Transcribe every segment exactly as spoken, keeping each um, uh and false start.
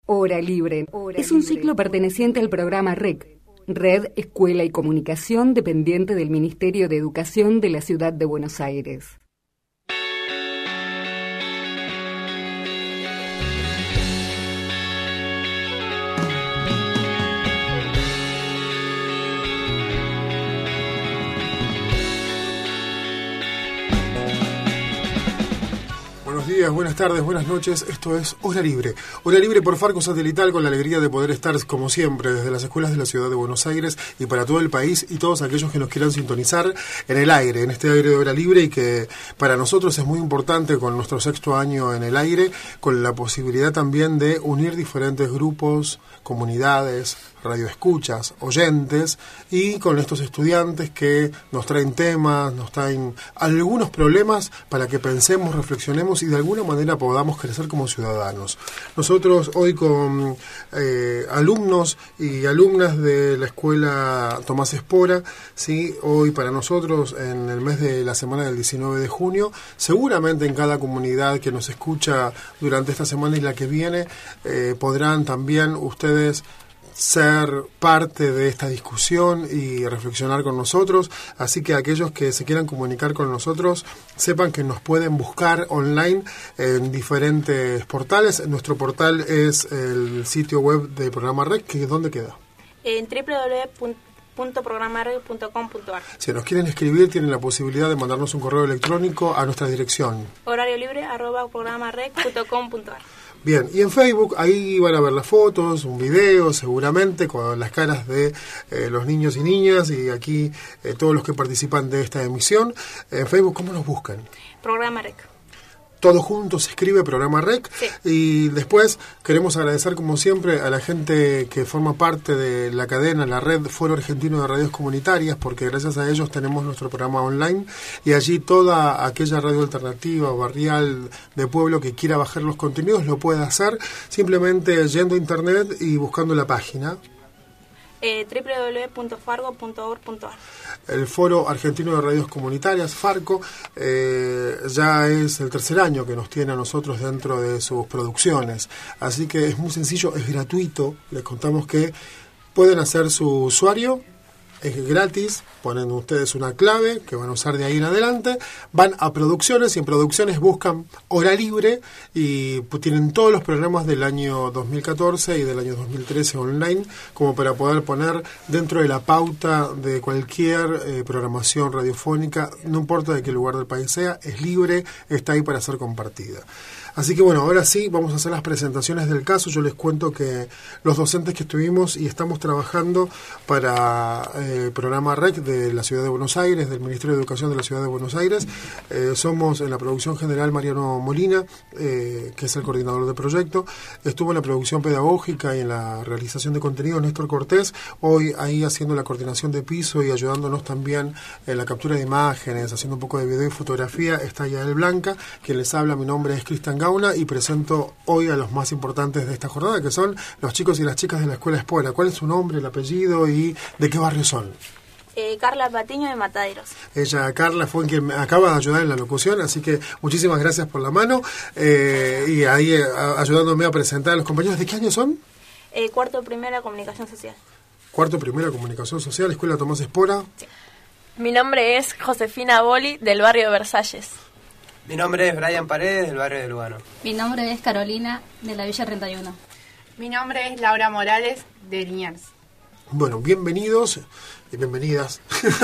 Hora Libre es un ciclo perteneciente al programa R E C, Red, Escuela y Comunicación, dependiente del Ministerio de Educación de la Ciudad de Buenos Aires. Buenos días, buenas tardes, buenas noches. Esto es Hora Libre. Hora Libre por Farco Satelital, con la alegría de poder estar, como siempre, desde las escuelas de la Ciudad de Buenos Aires y para todo el país y todos aquellos que nos quieran sintonizar en el aire, en este aire de Hora Libre, y que para nosotros es muy importante, con nuestro sexto año en el aire, con la posibilidad también de unir diferentes grupos, comunidades, radioescuchas, oyentes, y con estos estudiantes que nos traen temas, nos traen algunos problemas para que pensemos, reflexionemos y de alguna manera podamos crecer como ciudadanos. Nosotros hoy con eh, alumnos y alumnas de la Escuela Tomás Espora, ¿sí? Hoy para nosotros en el mes de la semana del diecinueve de junio, seguramente en cada comunidad que nos escucha durante esta semana y la que viene, eh, podrán también ustedes ser parte de esta discusión y reflexionar con nosotros. Así que aquellos que se quieran comunicar con nosotros, sepan que nos pueden buscar online en diferentes portales. Nuestro portal es el sitio web del programa R E C, que ¿dónde queda? En doble u doble u doble u punto programa rec punto com punto a r. Si nos quieren escribir, tienen la posibilidad de mandarnos un correo electrónico a nuestra dirección horario libre arroba programa rec punto com punto a r. Bien, y en Facebook, ahí van a ver las fotos, un video seguramente con las caras de eh, los niños y niñas, y aquí eh, todos los que participan de esta emisión. En Facebook, ¿cómo nos buscan? Programa R E C. Todo junto se escribe Programa R E C. Sí. Y después queremos agradecer, como siempre, a la gente que forma parte de la cadena, la red Foro Argentino de Radios Comunitarias, porque gracias a ellos tenemos nuestro programa online, y allí toda aquella radio alternativa o barrial de pueblo que quiera bajar los contenidos lo puede hacer simplemente yendo a internet y buscando la página Eh, doble u doble u doble u punto fargo punto org punto a r. El Foro Argentino de Radios Comunitarias, Farco, eh, ya es el tercer año que nos tiene a nosotros dentro de sus producciones. Así que es muy sencillo, es gratuito. Les contamos que pueden hacer su usuario, es gratis, ponen ustedes una clave que van a usar de ahí en adelante, van a producciones y en producciones buscan Hora Libre y pues, tienen todos los programas del año dos mil catorce y del año dos mil trece online, como para poder poner dentro de la pauta de cualquier eh, programación radiofónica, no importa de qué lugar del país sea, es libre, está ahí para ser compartida. Así que bueno, ahora sí, vamos a hacer las presentaciones del caso. Yo les cuento que los docentes que estuvimos y estamos trabajando para el eh, programa R E C de la Ciudad de Buenos Aires, del Ministerio de Educación de la Ciudad de Buenos Aires, eh, somos en la producción general Mariano Molina, eh, que es el coordinador del proyecto. Estuvo en la producción pedagógica y en la realización de contenido Néstor Cortés, hoy ahí haciendo la coordinación de piso y ayudándonos también en la captura de imágenes, haciendo un poco de video y fotografía, está Yael Blanca. Quien les habla, mi nombre es Cristian y presento hoy a los más importantes de esta jornada, que son los chicos y las chicas de la Escuela Espora. ¿Cuál es su nombre, el apellido y de qué barrio son? Eh, Carla Patiño de Mataderos. Ella, Carla, fue quien me acaba de ayudar en la locución, así que muchísimas gracias por la mano eh, y ahí eh, ayudándome a presentar a los compañeros. ¿De qué año son? Eh, cuarto primera Comunicación Social. Cuarto primera Comunicación Social, Escuela Tomás Espora. Sí. Mi nombre es Josefina Boli, del barrio de Versalles. Mi nombre es Brian Paredes, del barrio de Lugano. Mi nombre es Carolina, de la Villa treinta y uno. Mi nombre es Laura Morales, de Liniers. Bueno, bienvenidos y bienvenidas.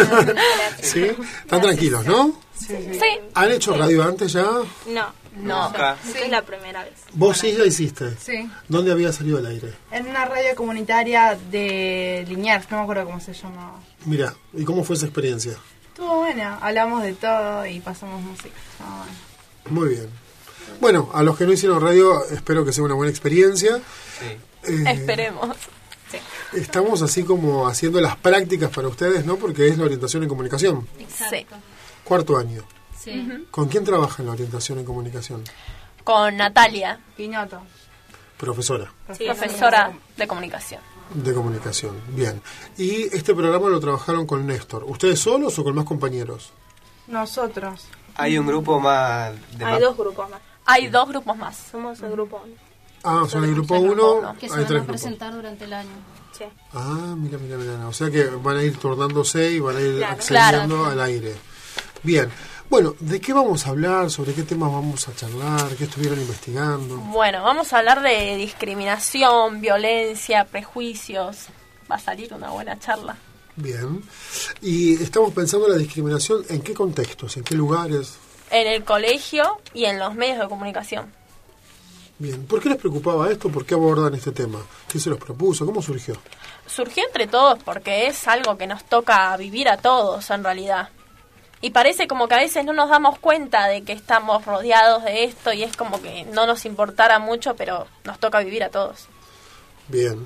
¿Sí? Están tranquilos, ¿no? Sí. sí. Sí. ¿Han hecho radio antes ya? No, No. Acá. esta es la primera vez. ¿Vos sí ya hiciste? Sí. ¿Dónde había salido al aire? En una radio comunitaria de Liniers, no me acuerdo cómo se llamaba. Mira, ¿y cómo fue esa experiencia? Estuvo buena, hablamos de todo y pasamos música. Estuvo bueno. Muy bien. Bueno, a los que no hicieron radio, espero que sea una buena experiencia. Sí. Eh, Esperemos. Sí. Estamos así como haciendo las prácticas para ustedes, ¿no? Porque es la orientación en comunicación. Sí. Cuarto año. Sí. Uh-huh. ¿Con quién trabaja en la orientación en comunicación? Con Natalia, Pinoto. Profesora Sí, profesora de comunicación. de comunicación. Bien. Y este programa lo trabajaron con Néstor. ¿Ustedes solos o con más compañeros? Nosotros. Hay un grupo más... De Hay más- dos grupos más. Hay dos grupos más. Somos el grupo Ah, o sea, en el grupo el grupo uno uno. Que se hay van tres a grupos. presentar durante el año. Sí. Ah, mira, mira, mira. O sea que van a ir turnándose y van a ir Claro. accediendo Claro. al aire. Bien. Bueno, ¿de qué vamos a hablar? ¿Sobre qué temas vamos a charlar? ¿Qué estuvieron investigando? Bueno, vamos a hablar de discriminación, violencia, prejuicios. Va a salir una buena charla. Bien. Y estamos pensando en la discriminación, ¿en qué contextos? ¿En qué lugares? En el colegio y en los medios de comunicación. Bien. ¿Por qué les preocupaba esto? ¿Por qué abordan este tema? ¿Quién se los propuso? ¿Cómo surgió? Surgió entre todos porque es algo que nos toca vivir a todos en realidad. Y parece como que a veces no nos damos cuenta de que estamos rodeados de esto y es como que no nos importara mucho, pero nos toca vivir a todos. Bien.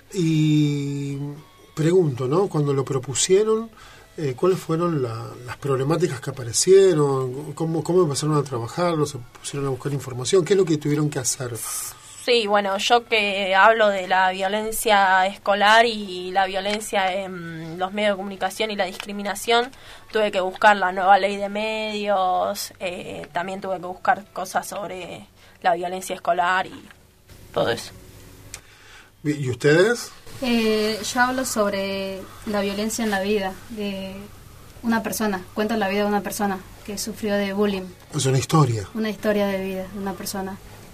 Y pregunto, ¿no? Cuando lo propusieron, eh, ¿cuáles fueron la- las problemáticas que aparecieron? ¿Cómo, ¿Cómo empezaron a trabajarlo? ¿Se pusieron a buscar información? ¿Qué es lo que tuvieron que hacer? Sí, bueno, yo que hablo de la violencia escolar y la violencia en los medios de comunicación y la discriminación, tuve que buscar la nueva ley de medios, eh, también tuve que buscar cosas sobre la violencia escolar y todo eso. ¿Y ustedes? Eh, yo hablo sobre la violencia en la vida de una persona. Cuento la vida de una persona que sufrió de bullying. Es una historia. Una historia de vida de una persona.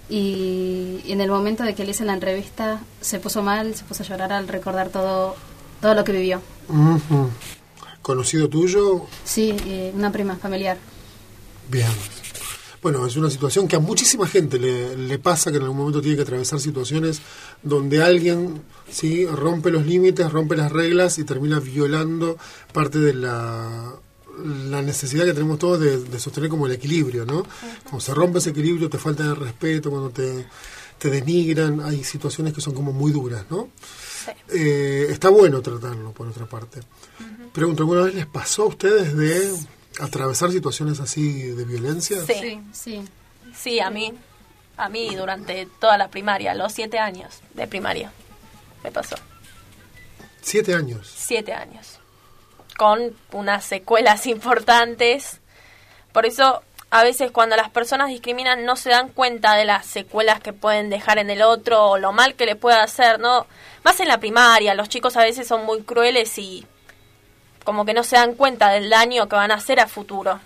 Y en el momento de que le hice la entrevista se puso mal, se puso a llorar al recordar todo, todo lo que vivió. Ujú. ¿Conocido tuyo? Sí, eh, una prima familiar. Bien. Bueno, es una situación que a muchísima gente le, le pasa, que en algún momento tiene que atravesar situaciones donde alguien sí rompe los límites, rompe las reglas y termina violando parte de la, la necesidad que tenemos todos de, de sostener como el equilibrio, ¿no? Cuando se rompe ese equilibrio, te falta el respeto, cuando te, te denigran, hay situaciones que son como muy duras, ¿no? Sí. Eh, está bueno tratarlo, por otra parte. Pregunto, ¿alguna vez les pasó a ustedes de atravesar situaciones así de violencia? Sí. Sí, sí. Sí, a mí, a mí durante toda la primaria, los siete años de primaria, me pasó. Siete años. Siete años. Con unas secuelas importantes. Por eso, a veces cuando las personas discriminan no se dan cuenta de las secuelas que pueden dejar en el otro o lo mal que le puede hacer, ¿no? Más en la primaria, los chicos a veces son muy crueles y como que no se dan cuenta del daño que van a hacer a futuro.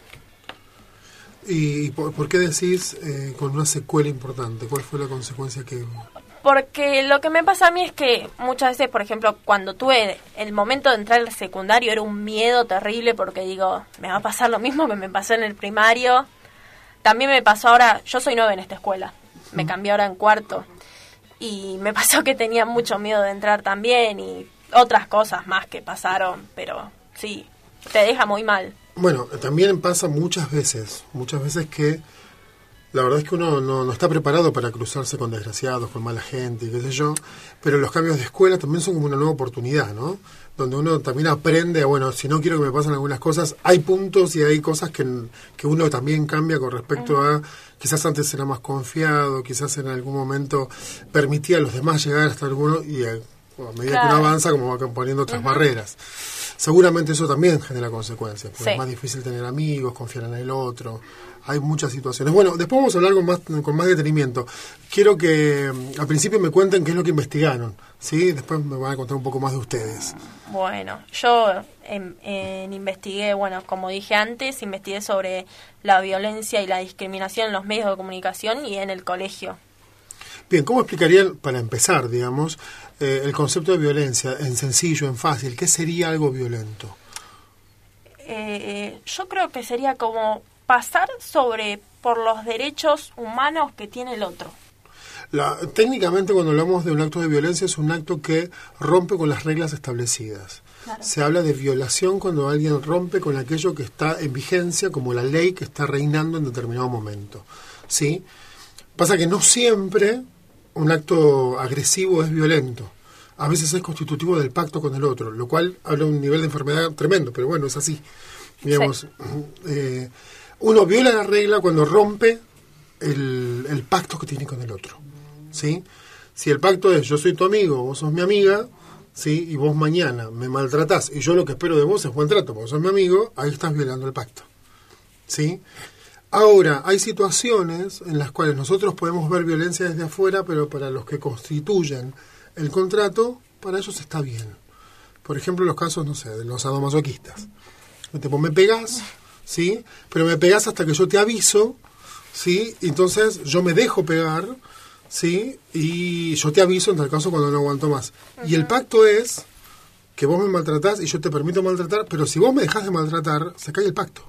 ¿Y por, por qué decís eh, con una secuela importante? ¿Cuál fue la consecuencia que...? Porque lo que me pasa a mí es que muchas veces, por ejemplo, cuando tuve el momento de entrar al secundario era un miedo terrible porque digo, me va a pasar lo mismo que me pasó en el primario. También me pasó ahora, yo soy nueve en esta escuela, me cambié ahora en cuarto. Y me pasó que tenía mucho miedo de entrar también y otras cosas más que pasaron, pero sí, te deja muy mal. Bueno, también pasa muchas veces, muchas veces que la verdad es que uno no, no está preparado para cruzarse con desgraciados, con mala gente, y qué sé yo, pero los cambios de escuela también son como una nueva oportunidad, ¿no? Donde uno también aprende, a, bueno, si no quiero que me pasen algunas cosas, hay puntos y hay cosas que, que uno también cambia con respecto a, quizás antes era más confiado, quizás en algún momento permitía a los demás llegar hasta alguno, y a, a medida Claro. que uno avanza, como va poniendo otras barreras. Seguramente eso también genera consecuencias, porque Sí. es más difícil tener amigos, confiar en el otro. Hay muchas situaciones. Bueno, después vamos a hablar con más, con más detenimiento. Quiero que mm, al principio me cuenten qué es lo que investigaron, ¿sí? Después me van a contar un poco más de ustedes. Bueno, yo en, en investigué, bueno, como dije antes, investigué sobre la violencia y la discriminación en los medios de comunicación y en el colegio. Bien, ¿cómo explicarían, para empezar, digamos, eh, el concepto de violencia en sencillo, en fácil? ¿Qué sería algo violento? Eh, yo creo que sería como pasar sobre por los derechos humanos que tiene el otro. La, técnicamente, cuando hablamos de un acto de violencia, es un acto que rompe con las reglas establecidas. Claro. Se habla de violación cuando alguien rompe con aquello que está en vigencia, como la ley que está reinando en determinado momento. ¿Sí? Pasa que no siempre un acto agresivo es violento. A veces es constitutivo del pacto con el otro, lo cual habla de un nivel de enfermedad tremendo, pero bueno, es así. Digamos, Sí. eh, uno viola la regla cuando rompe el, el pacto que tiene con el otro. ¿Sí? Si el pacto es yo soy tu amigo, vos sos mi amiga, ¿sí? Y vos mañana me maltratás y yo lo que espero de vos es buen trato, porque sos mi amigo, ahí estás violando el pacto. ¿Sí? Ahora, hay situaciones en las cuales nosotros podemos ver violencia desde afuera, pero para los que constituyen el contrato, para ellos está bien. Por ejemplo, los casos, no sé, de los sadomasoquistas. Tipo, me pegás, ¿sí? Pero me pegás hasta que yo te aviso, ¿sí? Entonces yo me dejo pegar, ¿sí? Y yo te aviso en tal caso cuando no aguanto más. Uh-huh. Y el pacto es que vos me maltratás y yo te permito maltratar, pero si vos me dejás de maltratar, se cae el pacto.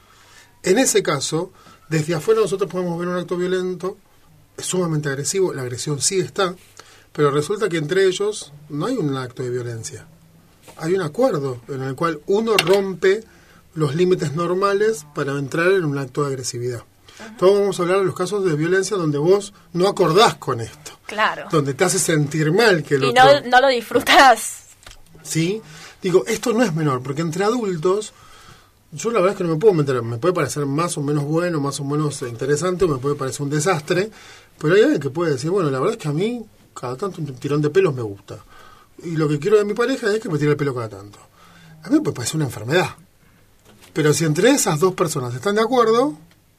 En ese caso, desde afuera nosotros podemos ver un acto violento, es sumamente agresivo, la agresión sí está, pero resulta que entre ellos no hay un acto de violencia. Hay un acuerdo en el cual uno rompe los límites normales para entrar en un acto de agresividad. Uh-huh. Todos vamos a hablar de los casos de violencia donde vos no acordás con esto. Claro. Donde te hace sentir mal que el y otro... no, no lo disfrutás. Sí. Digo, esto no es menor, porque entre adultos... Yo la verdad es que no me puedo meter, me puede parecer más o menos bueno, más o menos interesante, o me puede parecer un desastre, pero hay alguien que puede decir, bueno, la verdad es que a mí cada tanto un tirón de pelos me gusta. Y lo que quiero de mi pareja es que me tire el pelo cada tanto. A mí me puede parecer una enfermedad. Pero si entre esas dos personas están de acuerdo,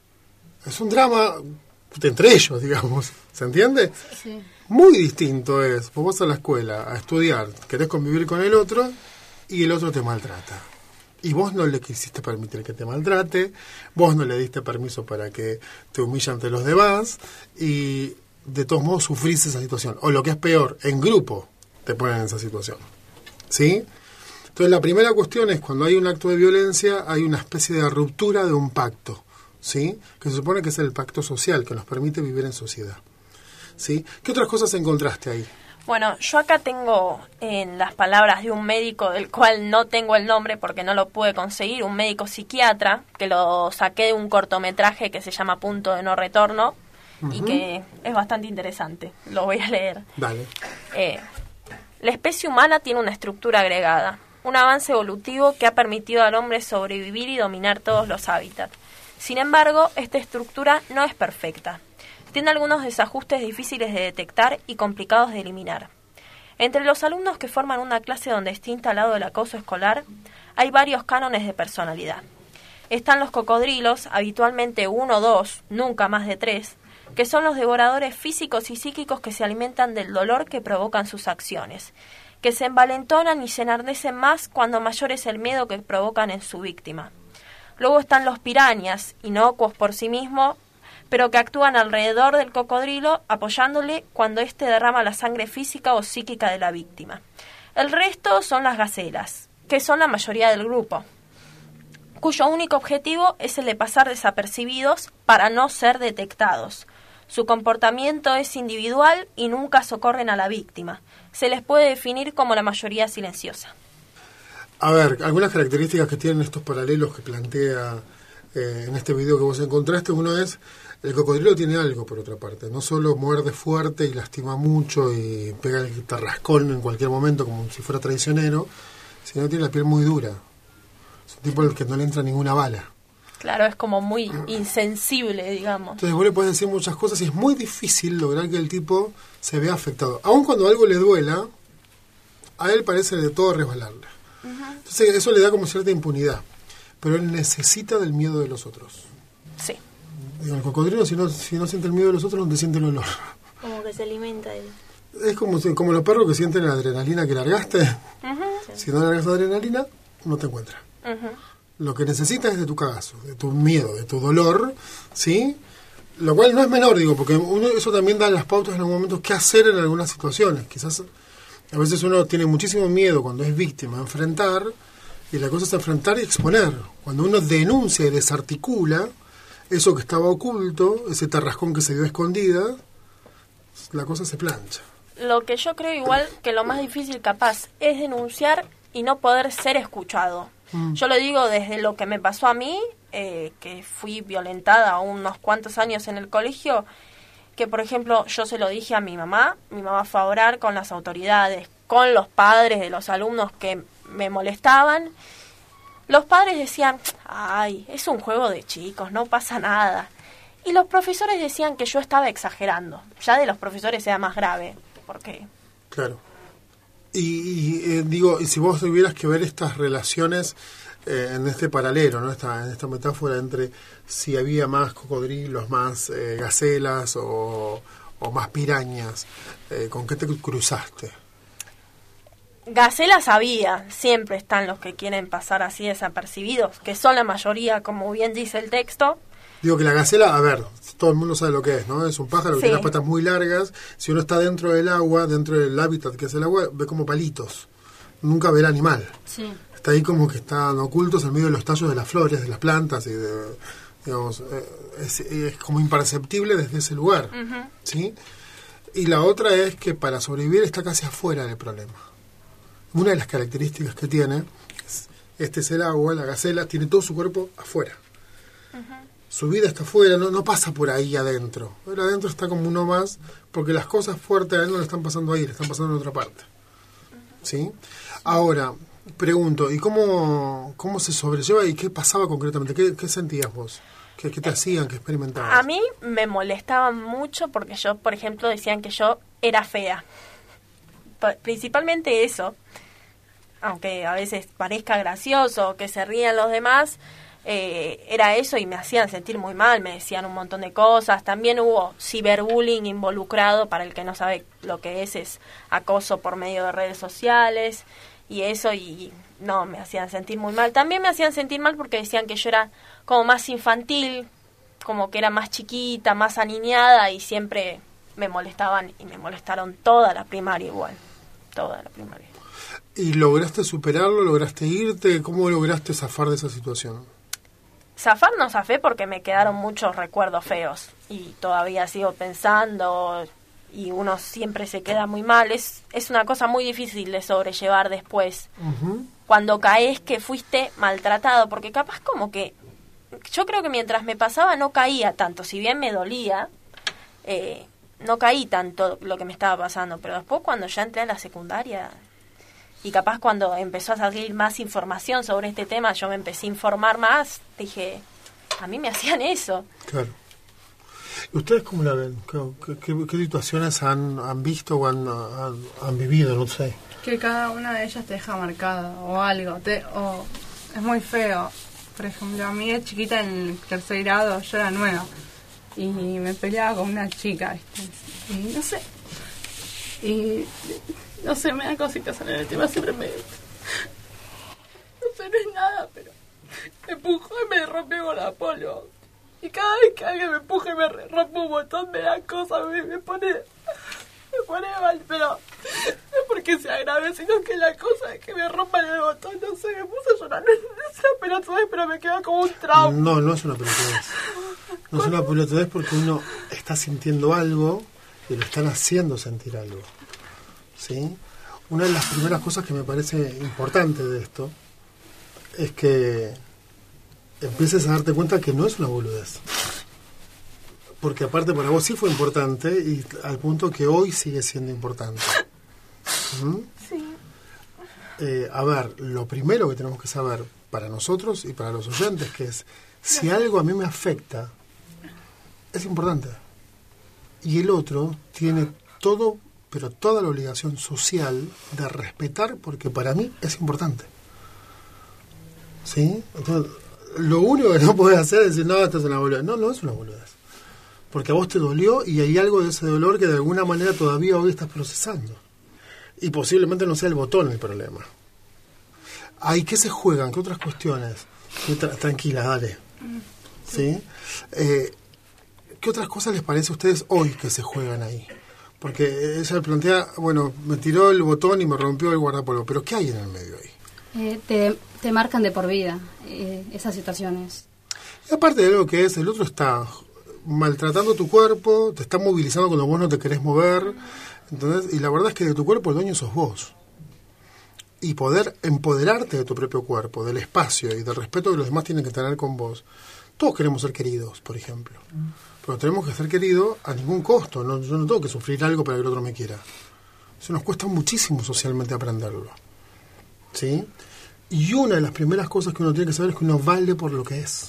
es un drama entre ellos, digamos. ¿Se entiende? Sí. Muy distinto es, vos vas a la escuela a estudiar, querés convivir con el otro y el otro te maltrata. Y vos no le quisiste permitir que te maltrate, vos no le diste permiso para que te humille ante los demás, y de todos modos sufrís esa situación. O lo que es peor, en grupo te ponen en esa situación. ¿Sí? Entonces la primera cuestión es, cuando hay un acto de violencia, hay una especie de ruptura de un pacto, ¿sí? Que se supone que es el pacto social, que nos permite vivir en sociedad. ¿Sí? ¿Qué otras cosas encontraste ahí? Bueno, yo acá tengo en las palabras de un médico del cual no tengo el nombre porque no lo pude conseguir, un médico psiquiatra, que lo saqué de un cortometraje que se llama Punto de No Retorno, uh-huh. y que es bastante interesante. Lo voy a leer. Dale. Eh, la especie humana tiene una estructura agregada, un avance evolutivo que ha permitido al hombre sobrevivir y dominar todos los hábitats. Sin embargo, esta estructura no es perfecta. Tiene algunos desajustes difíciles de detectar y complicados de eliminar. Entre los alumnos que forman una clase donde está instalado el acoso escolar, hay varios cánones de personalidad. Están los cocodrilos, habitualmente uno o dos, nunca más de tres, que son los devoradores físicos y psíquicos que se alimentan del dolor que provocan sus acciones, que se envalentonan y se enardecen más cuando mayor es el miedo que provocan en su víctima. Luego están los pirañas, inocuos por sí mismos, pero que actúan alrededor del cocodrilo apoyándole cuando éste derrama la sangre física o psíquica de la víctima. El resto son las gacelas, que son la mayoría del grupo, cuyo único objetivo es el de pasar desapercibidos para no ser detectados. Su comportamiento es individual y nunca socorren a la víctima. Se les puede definir como la mayoría silenciosa. A ver, algunas características que tienen estos paralelos que plantea eh, en este video que vos encontraste. Uno es, el cocodrilo tiene algo, por otra parte. No solo muerde fuerte y lastima mucho y pega el tarrascón en cualquier momento como si fuera traicionero, sino que tiene la piel muy dura. Es un tipo al que no le entra ninguna bala. Claro, es como muy insensible, digamos. Entonces vos le podés decir muchas cosas y es muy difícil lograr que el tipo se vea afectado. Aun cuando algo le duela, a él parece de todo resbalarle. Uh-huh. Entonces eso le da como cierta impunidad. Pero él necesita del miedo de los otros. Sí. Digo, el cocodrilo, si no, si no siente el miedo de los otros, no te siente el olor. Como que se alimenta de él. Es como, como los perros que sienten la adrenalina que largaste. Uh-huh. Si no largas adrenalina, no te encuentra. Uh-huh. Lo que necesitas es de tu cagazo, de tu miedo, de tu dolor, ¿sí? Lo cual no es menor, digo, porque uno, eso también da las pautas en algún momento qué hacer en algunas situaciones. Quizás a veces uno tiene muchísimo miedo cuando es víctima a enfrentar, y la cosa es enfrentar y exponer. Cuando uno denuncia y desarticula eso que estaba oculto, ese tarrascón que se dio a escondida, la cosa se plancha. Lo que yo creo igual que lo más difícil capaz es denunciar y no poder ser escuchado. Mm. Yo lo digo desde lo que me pasó a mí, eh, que fui violentada unos cuantos años en el colegio, que por ejemplo yo se lo dije a mi mamá, mi mamá fue a orar con las autoridades, con los padres de los alumnos que me molestaban. Los padres decían, ay, es un juego de chicos, no pasa nada. Y los profesores decían que yo estaba exagerando. Ya de los profesores era más grave, porque... Claro. Y, y eh, digo, y si vos tuvieras que ver estas relaciones eh, en este paralelo, ¿no? Esta, en esta metáfora entre si había más cocodrilos, más eh, gacelas o, o más pirañas. Eh, ¿Con qué te cruzaste? Gacelas había, siempre están los que quieren pasar así desapercibidos, que son la mayoría, como bien dice el texto. Digo que la gacela, a ver, todo el mundo sabe lo que es, ¿no? Es un pájaro que Sí. tiene las patas muy largas. Si uno está dentro del agua, dentro del hábitat que es el agua, ve como palitos. Nunca ve el animal. Sí. Está ahí como que están ocultos en medio de los tallos de las flores, de las plantas y de, digamos, eh, es, es como imperceptible desde ese lugar, Uh-huh. ¿sí? Y la otra es que para sobrevivir está casi afuera del problema. Una de las características que tiene, es, este es el agua, la gacela, tiene todo su cuerpo afuera. Uh-huh. Su vida está afuera, no, no pasa por ahí adentro. Pero adentro está como uno más, porque las cosas fuertes a él no le están pasando ahí, le están pasando en otra parte. ¿Sí? Ahora, pregunto, ¿y cómo, cómo se sobrelleva y qué pasaba concretamente? ¿Qué, qué sentías vos? ¿Qué, qué te hacían? ¿Qué experimentabas? A mí me molestaban mucho porque yo, por ejemplo, decían que yo era fea. P- principalmente eso, aunque a veces parezca gracioso, que se rían los demás, eh, era eso y me hacían sentir muy mal, me decían un montón de cosas. También hubo ciberbullying involucrado, para el que no sabe lo que es, es acoso por medio de redes sociales y eso, y no, me hacían sentir muy mal. También me hacían sentir mal porque decían que yo era como más infantil, como que era más chiquita, más aniñada, y siempre me molestaban y me molestaron toda la primaria igual, toda la primaria. ¿Y lograste superarlo? ¿Lograste irte? ¿Cómo lograste zafar de esa situación? Zafar no zafé porque me quedaron muchos recuerdos feos y todavía sigo pensando y uno siempre se queda muy mal. Es, es una cosa muy difícil de sobrellevar después. Uh-huh. Cuando caes que fuiste maltratado, porque capaz como que yo creo que mientras me pasaba no caía tanto, si bien me dolía, eh, no caí tanto lo que me estaba pasando, pero después cuando ya entré a la secundaria y capaz cuando empezó a salir más información sobre este tema, yo me empecé a informar más, dije, a mí me hacían eso. Claro. ¿Y ustedes cómo la ven? ¿Qué, qué, qué situaciones han, han visto o han, han, han vivido? No sé. Que cada una de ellas te deja marcada o algo, te, o es muy feo. Por ejemplo, a mí de chiquita en el tercer grado yo era nueva y me peleaba con una chica, ¿viste? Y no sé, y no sé, me da cositas en el tema, siempre me... No sé, no es nada, pero me empujó y me rompió con la polvo. Y cada vez que alguien me empuja y me rompe un botón, me da cosas, me, me pone... Me pone mal, pero no es porque sea grave, sino que la cosa es que me rompan el botón, no sé, me puse a llorar. No es una pelotudez, pero me queda como un trauma. No, no es una pelotudez. No es una pelotudez porque uno está sintiendo algo y lo están haciendo sentir algo. ¿Sí? Una de las primeras cosas que me parece importante de esto es que empieces a darte cuenta que no es una boludez. Porque aparte para vos sí fue importante y al punto que hoy sigue siendo importante. ¿Mm? Sí. Eh, a ver, lo primero que tenemos que saber para nosotros y para los oyentes, que es, si algo a mí me afecta, es importante. Y el otro tiene todo, pero toda la obligación social de respetar, porque para mí es importante. ¿Sí? Entonces, lo único que no puedes hacer es decir, no, esto es una boludez. No, no es una boludez. Porque a vos te dolió y hay algo de ese dolor que de alguna manera todavía hoy estás procesando. Y posiblemente no sea el botón el problema. ¿Ahí qué se juegan? ¿Qué otras cuestiones? Tra- tranquila, dale. ¿Sí? Eh, ¿Qué otras cosas les parece a ustedes hoy que se juegan ahí? Porque ella plantea, bueno, me tiró el botón y me rompió el guardapolvo, pero ¿qué hay en el medio ahí? Eh, te, te marcan de por vida eh, esas situaciones. Y aparte de lo que es, el otro está maltratando tu cuerpo, te está movilizando cuando vos no te querés mover, entonces, y la verdad es que de tu cuerpo el dueño sos vos. Y poder empoderarte de tu propio cuerpo, del espacio y del respeto que los demás tienen que tener con vos. Todos queremos ser queridos, por ejemplo. Pero tenemos que ser queridos a ningún costo. No, yo no tengo que sufrir algo para que el otro me quiera. Eso nos cuesta muchísimo socialmente aprenderlo. ¿Sí? Y una de las primeras cosas que uno tiene que saber es que uno vale por lo que es.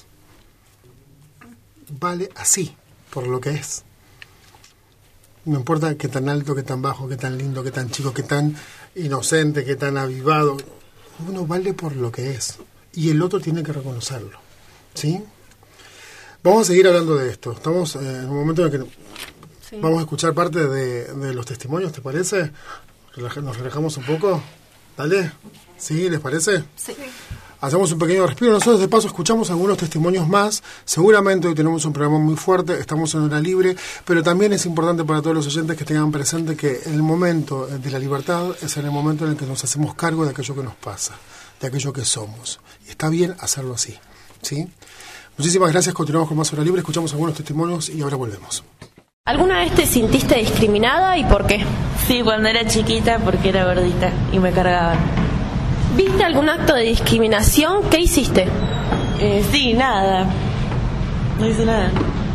Vale así, por lo que es. No importa qué tan alto, qué tan bajo, qué tan lindo, qué tan chico, qué tan inocente, qué tan avivado. Uno vale por lo que es. y el otro tiene que reconocerlo, ¿sí? Vamos a seguir hablando de esto. Estamos eh, en un momento en el que sí. vamos a escuchar parte de, de los testimonios, ¿te parece? ¿Nos relajamos un poco? ¿Dale? ¿Sí? ¿Les parece? Sí. Hacemos un pequeño respiro. Nosotros de paso escuchamos algunos testimonios más. Seguramente hoy tenemos un programa muy fuerte, estamos en hora libre, pero también es importante para todos los oyentes que tengan presente que el momento de la libertad es en el momento en el que nos hacemos cargo de aquello que nos pasa, de aquello que somos. Y está bien hacerlo así, ¿sí? Muchísimas gracias, continuamos con más hora libre, escuchamos algunos testimonios y ahora volvemos. ¿Alguna vez te sintiste discriminada y por qué? Sí, cuando era chiquita porque era gordita y me cargaban. ¿Viste algún acto de discriminación? ¿Qué hiciste? Eh, sí, nada. No hice nada.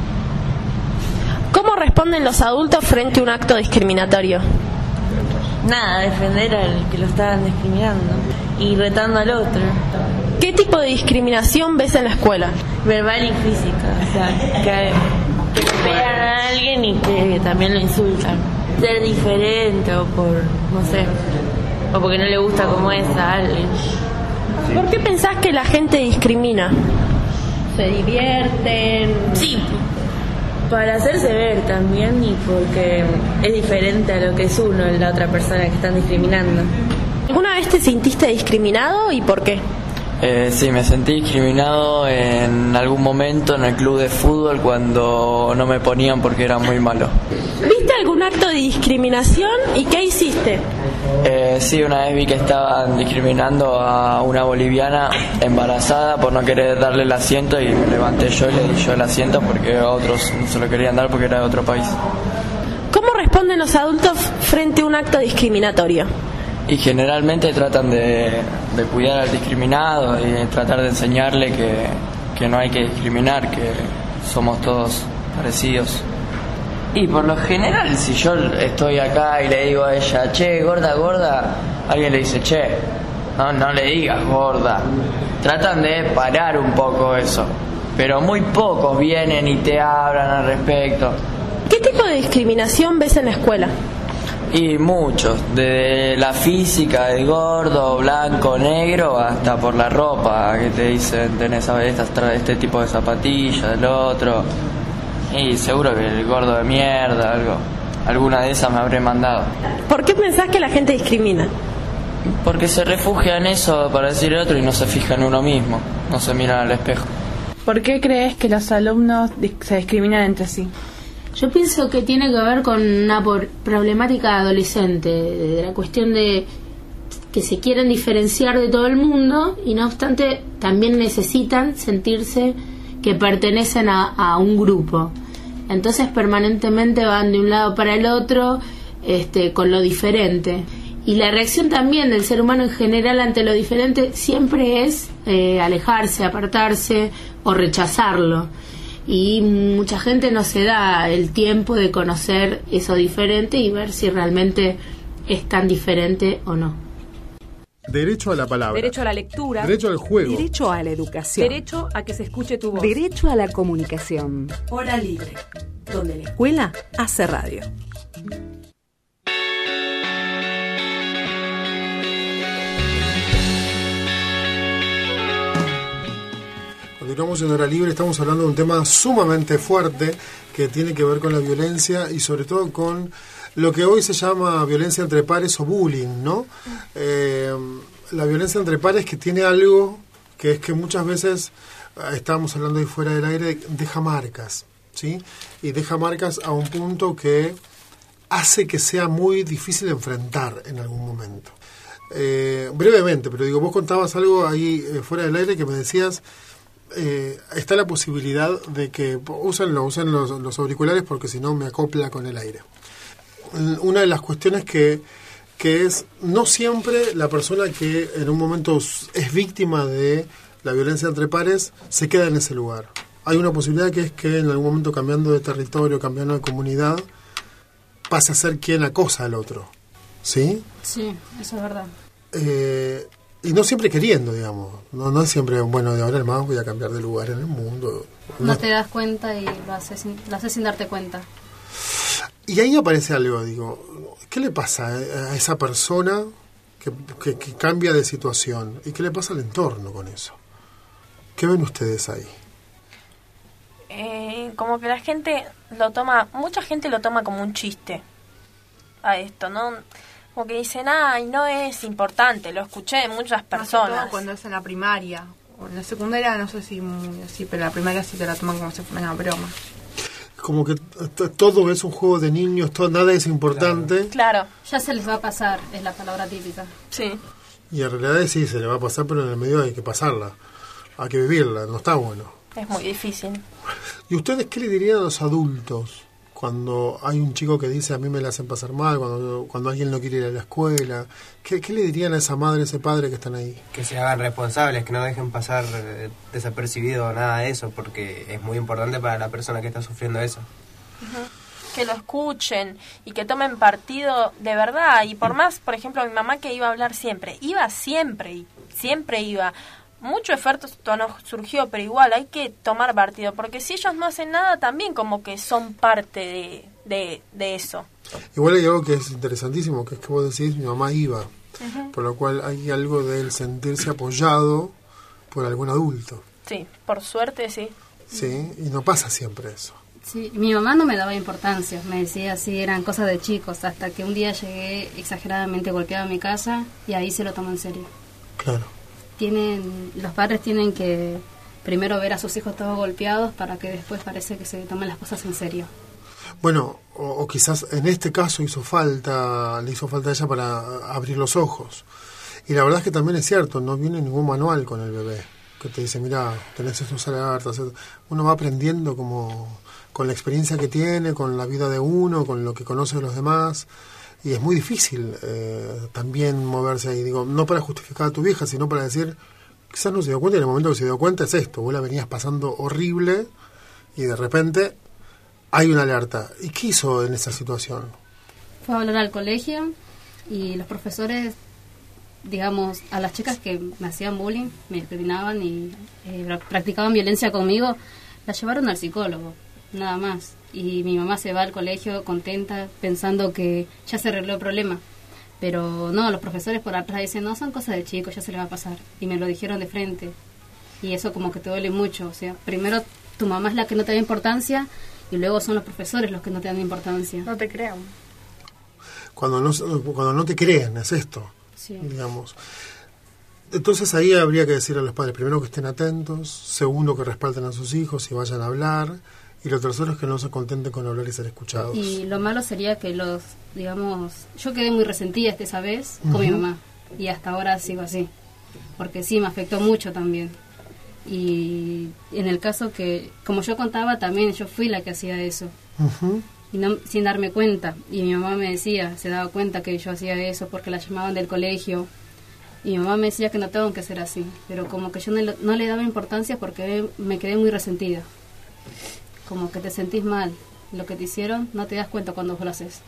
¿Cómo responden los adultos frente a un acto discriminatorio? Nada, defender al que lo estaban discriminando y retando al otro. ¿Qué tipo de discriminación ves en la escuela? Verbal y física, o sea, que, que pegan a alguien y que también lo insultan. Ser diferente o por, no sé, o porque no le gusta cómo es a alguien. ¿Por qué pensás que la gente discrimina? ¿Se divierten? Sí, para hacerse ver también y porque es diferente a lo que es uno, la otra persona que están discriminando. ¿Alguna vez te sintiste discriminado y por qué? Eh, sí, me sentí discriminado en algún momento en el club de fútbol cuando no me ponían porque era muy malo. ¿Viste algún acto de discriminación y qué hiciste? Eh, sí, una vez vi que estaban discriminando a una boliviana embarazada por no querer darle el asiento y me levanté yo y le di yo el asiento porque a otros no se lo querían dar porque era de otro país. ¿Cómo responden los adultos frente a un acto discriminatorio? Y generalmente tratan de, de cuidar al discriminado y de tratar de enseñarle que, que no hay que discriminar, que somos todos parecidos. Y por lo general, si yo estoy acá y le digo a ella, che, gorda, gorda, alguien le dice, che, no, no le digas gorda. Tratan de parar un poco eso, pero muy pocos vienen y te hablan al respecto. ¿Qué tipo de discriminación ves en la escuela? Y muchos, desde la física, de gordo, blanco, negro, hasta por la ropa, que te dicen, tenés esta, este tipo de zapatillas, el otro. Y seguro que el gordo de mierda, algo, alguna de esas me habré mandado. ¿Por qué pensás que la gente discrimina? Porque se refugia en eso para decir el otro y no se fija en uno mismo, no se miran al espejo. ¿Por qué crees que los alumnos se discriminan entre sí? Yo pienso que tiene que ver con una por- problemática adolescente, de la cuestión de que se quieren diferenciar de todo el mundo y no obstante también necesitan sentirse que pertenecen a, a un grupo. Entonces permanentemente van de un lado para el otro este, con lo diferente. Y la reacción también del ser humano en general ante lo diferente siempre es eh, alejarse, apartarse o rechazarlo. Y mucha gente no se da el tiempo de conocer eso diferente y ver si realmente es tan diferente o no. Derecho a la palabra. Derecho a la lectura. Derecho al juego. Derecho a la educación. Derecho a que se escuche tu voz. Derecho a la comunicación. Hora libre, donde la escuela hace radio. Continuamos en Hora Libre, estamos hablando de un tema sumamente fuerte que tiene que ver con la violencia y sobre todo con lo que hoy se llama violencia entre pares o bullying, ¿no? Eh, la violencia entre pares que tiene algo que es que muchas veces, estábamos hablando ahí fuera del aire, deja marcas, ¿sí? Y deja marcas a un punto que hace que sea muy difícil enfrentar en algún momento. Eh, brevemente, pero digo, vos contabas algo ahí eh, fuera del aire que me decías... Eh, está la posibilidad de que úsenlo, usen los, los auriculares porque si no me acopla con el aire. Una de las cuestiones que, que es no siempre la persona que en un momento es víctima de la violencia entre pares se queda en ese lugar. Hay una posibilidad que es que en algún momento, cambiando de territorio, cambiando de comunidad, pase a ser quien acosa al otro. ¿Sí? Sí, eso es verdad. Eh, Y no siempre queriendo, digamos. No, no es siempre, bueno, de ahora en más voy a cambiar de lugar en el mundo. No, no te das cuenta y lo haces sin, lo haces sin darte cuenta. Y ahí aparece algo, digo, ¿qué le pasa a esa persona que, que, que cambia de situación? ¿Y qué le pasa al entorno con eso? ¿Qué ven ustedes ahí? Eh, como que la gente lo toma, mucha gente lo toma como un chiste a esto, ¿no? Como que dicen, ay, no es importante, lo escuché de muchas personas. Más que todo cuando es en la primaria. O en la secundaria no sé si muy así, pero en la primaria sí te la toman como si fuera una broma. Como que t- todo es un juego de niños, todo, nada es importante. Claro. Ya se les va a pasar, es la palabra típica. Sí. Y en realidad sí, se le va a pasar, pero en el medio hay que pasarla, hay que vivirla, no está bueno. Es muy difícil. ¿Y ustedes qué le dirían a los adultos cuando hay un chico que dice a mí me la hacen pasar mal, cuando cuando alguien no quiere ir a la escuela? ¿Qué, qué le dirían a esa madre, a ese padre que están ahí? Que se hagan responsables, que no dejen pasar eh, desapercibido nada de eso, porque es muy importante para la persona que está sufriendo eso. Uh-huh. Que lo escuchen y que tomen partido de verdad. Y por más, por ejemplo, mi mamá que iba a hablar siempre, iba siempre y siempre iba. Mucho esfuerzo nos surgió, pero igual hay que tomar partido, porque si ellos no hacen nada, también como que son parte de, de, de eso. Igual hay algo que es interesantísimo, que es que vos decís, mi mamá iba, Uh-huh. por lo cual hay algo del sentirse apoyado por algún adulto. Sí, por suerte sí. Sí, y no pasa siempre eso. Sí, mi mamá no me daba importancia, me decía así, eran cosas de chicos, hasta que un día llegué exageradamente golpeada a mi casa y ahí se lo tomó en serio. Claro. Tienen, los padres tienen que primero ver a sus hijos todos golpeados para que después parece que se tomen las cosas en serio. Bueno, o, o quizás en este caso hizo falta, le hizo falta a ella para abrir los ojos. Y la verdad es que también es cierto, no viene ningún manual con el bebé que te dice, mira, tenés estos alertas. Uno va aprendiendo como con la experiencia que tiene, con la vida de uno, con lo que conoce de los demás. Y es muy difícil eh, también moverse ahí. Digo, no para justificar a tu vieja, sino para decir, quizás no se dio cuenta, y en el momento que se dio cuenta es esto. Vos la venías pasando horrible y de repente hay una alerta. ¿Y qué hizo en esa situación? Fue a hablar al colegio y los profesores, digamos, a las chicas que me hacían bullying, me discriminaban y eh, practicaban violencia conmigo, las llevaron al psicólogo, nada más. Y mi mamá se va al colegio contenta, pensando que ya se arregló el problema. Pero no, los profesores por atrás dicen, no, son cosas de chicos, ya se le va a pasar. Y me lo dijeron de frente. Y eso como que te duele mucho. O sea, primero tu mamá es la que no te da importancia y luego son los profesores los que no te dan importancia. No te crean. Cuando no, cuando no te creen, es esto, sí. Digamos. Entonces ahí habría que decir a los padres, primero que estén atentos, segundo que respalden a sus hijos y vayan a hablar, y lo tercero es que no se contenten con hablar y ser escuchados. Y lo malo sería que los, digamos, yo quedé muy resentida esa vez con Uh-huh. mi mamá, y hasta ahora sigo así, porque sí, me afectó mucho también. Y en el caso que, como yo contaba, también yo fui la que hacía eso, Uh-huh. y no, sin darme cuenta. Y mi mamá me decía, se daba cuenta que yo hacía eso porque la llamaban del colegio. Y mi mamá me decía que no tengo que ser así, pero como que yo no, no le daba importancia porque me quedé muy resentida. Como que te sentís mal, lo que te hicieron no te das cuenta cuando vos lo haces.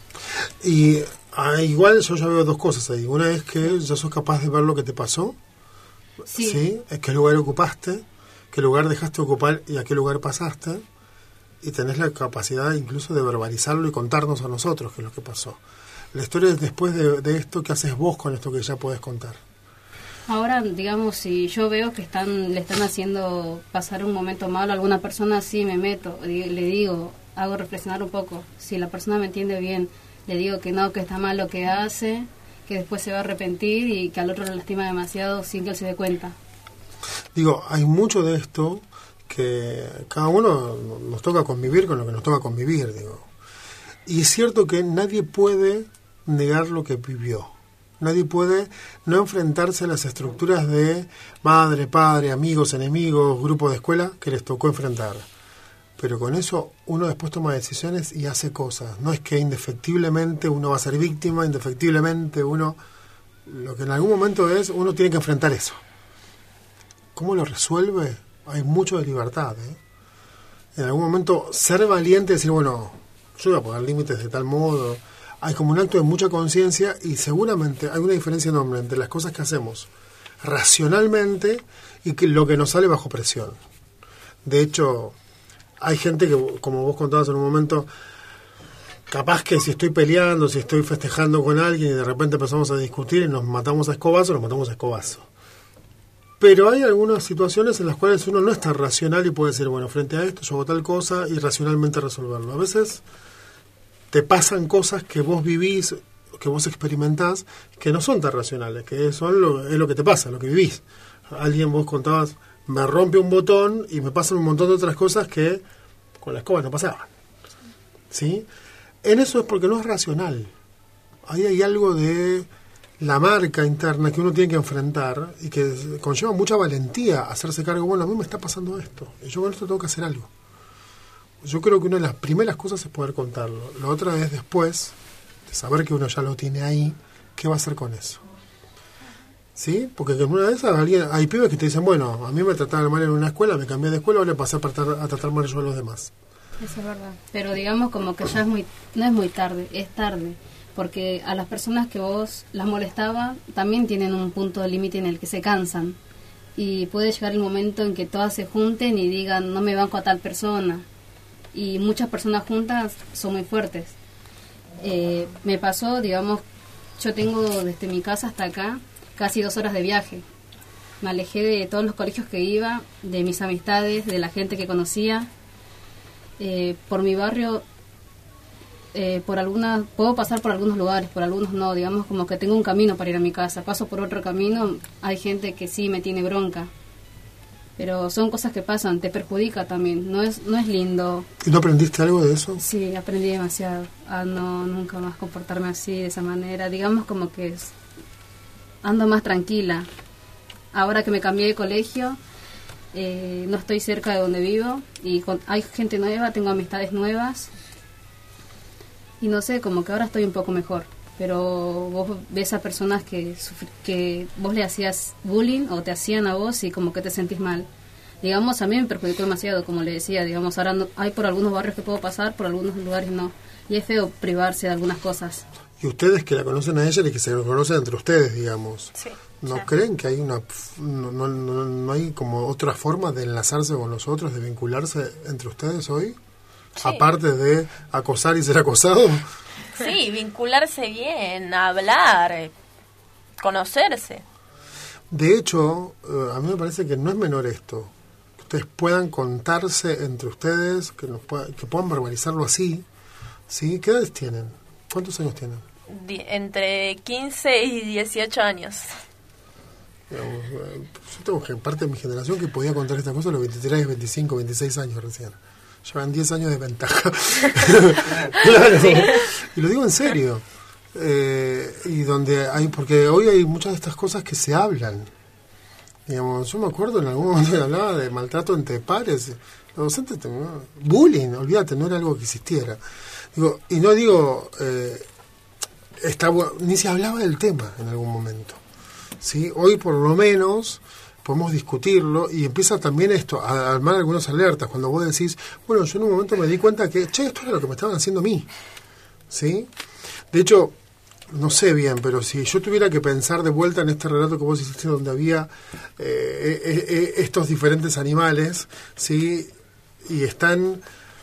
Y ah, igual yo ya veo dos cosas ahí. Una es que ya sos capaz de ver lo que te pasó. Sí. ¿Sí? ¿Qué lugar ocupaste? ¿Qué lugar dejaste ocupar y a qué lugar pasaste? Y tenés la capacidad incluso de verbalizarlo y contarnos a nosotros qué es lo que pasó. La historia es después de, de esto, ¿qué haces vos con esto que ya podés contar? Ahora, digamos, si yo veo que están le están haciendo pasar un momento malo a alguna persona, sí me meto, le digo, hago reflexionar un poco. Si la persona me entiende bien, le digo que no, que está mal lo que hace, que después se va a arrepentir y que al otro le lastima demasiado sin que él se dé cuenta. Digo, hay mucho de esto que cada uno nos toca convivir con lo que nos toca convivir, digo. Y es cierto que nadie puede negar lo que vivió. Nadie puede no enfrentarse a las estructuras de madre, padre, amigos, enemigos, grupo de escuela que les tocó enfrentar. Pero con eso uno después toma decisiones y hace cosas. No es que indefectiblemente uno va a ser víctima, indefectiblemente uno... Lo que en algún momento es, uno tiene que enfrentar eso. ¿Cómo lo resuelve? Hay mucho de libertad, ¿eh? En algún momento ser valiente y decir, bueno, yo voy a poner límites de tal modo... Hay como un acto de mucha conciencia y seguramente hay una diferencia enorme entre las cosas que hacemos racionalmente y que lo que nos sale bajo presión. De hecho, hay gente que, como vos contabas en un momento, capaz que si estoy peleando, si estoy festejando con alguien y de repente empezamos a discutir y nos matamos a escobazo, nos matamos a escobazo. Pero hay algunas situaciones en las cuales uno no es tan racional y puede decir, bueno, frente a esto yo hago tal cosa y racionalmente resolverlo. A veces te pasan cosas que vos vivís, que vos experimentás, que no son tan racionales, que son lo, es lo que te pasa, lo que vivís. Alguien vos contabas, me rompe un botón y me pasan un montón de otras cosas que con la escoba no pasaban. ¿Sí? En eso es porque no es racional. Ahí hay algo de la marca interna que uno tiene que enfrentar y que conlleva mucha valentía hacerse cargo, bueno, a mí me está pasando esto, y yo con esto tengo que hacer algo. Yo creo que una de las primeras cosas es poder contarlo. La otra es después de saber que uno ya lo tiene ahí, ¿qué va a hacer con eso? ¿Sí? Porque en una de esas alguien, hay pibes que te dicen, bueno, a mí me trataban mal en una escuela, me cambié de escuela, ahora pasé a tratar, a tratar mal yo a los demás. Eso es verdad. Pero digamos como que ya es muy, no es muy tarde, es tarde. Porque a las personas que vos las molestaba también tienen un punto de límite en el que se cansan. Y puede llegar el momento en que todas se junten y digan, no me banco a tal persona. Y muchas personas juntas son muy fuertes. Eh, me pasó, digamos, yo tengo desde mi casa hasta acá casi dos horas de viaje. Me alejé de todos los colegios que iba, de mis amistades, de la gente que conocía. Eh, por mi barrio, eh, por algunas, puedo pasar por algunos lugares, por algunos no, digamos como que tengo un camino para ir a mi casa. Paso por otro camino, hay gente que sí me tiene bronca. Pero son cosas que pasan, te perjudica también, no es no es lindo. ¿Y no aprendiste algo de eso? Sí, aprendí demasiado a no nunca más comportarme así, de esa manera. Digamos como que es, ando más tranquila. Ahora que me cambié de colegio, eh, no estoy cerca de donde vivo y con, hay gente nueva, tengo amistades nuevas. Y no sé, como que ahora estoy un poco mejor. Pero vos ves a personas que que vos le hacías bullying o te hacían a vos y como que te sentís mal. Digamos, a mí me perjudicó demasiado, como le decía, digamos, ahora no, hay por algunos barrios que puedo pasar, por algunos lugares no. Y es feo privarse de algunas cosas. Y ustedes que la conocen a ella y que se conocen entre ustedes, digamos, sí, ¿no ya. creen que hay una no, no, no, no hay como otra forma de enlazarse con los otros, de vincularse entre ustedes hoy? Sí. Aparte de acosar y ser acosado. Sí, vincularse bien, hablar, conocerse. De hecho, eh, a mí me parece que no es menor esto. Que ustedes puedan contarse entre ustedes, que, nos pueda, que puedan verbalizarlo así. ¿Sí? ¿Qué edades tienen? ¿Cuántos años tienen? Di- entre quince y dieciocho años. Digamos, eh, yo tengo parte de mi generación que podía contar estas cosas a los veintitrés, veinticinco, veintiséis años recién. Llevan diez años de ventaja. Claro. ¿Sí? Y lo digo en serio. Eh, y donde hay, porque hoy hay muchas de estas cosas que se hablan. Digamos, yo me acuerdo en algún momento que hablaba de maltrato entre pares. Los docentes tenían bullying, olvídate, no era algo que existiera. Digo, y no digo, eh, está, ni se hablaba del tema en algún momento. ¿Sí? Hoy por lo menos podemos discutirlo y empieza también esto a armar algunas alertas cuando vos decís, bueno, yo en un momento me di cuenta que, che, esto era lo que me estaban haciendo a mí, ¿sí? De hecho, no sé bien, pero si yo tuviera que pensar de vuelta en este relato que vos hiciste donde había eh, eh, eh, estos diferentes animales, ¿sí? Y están...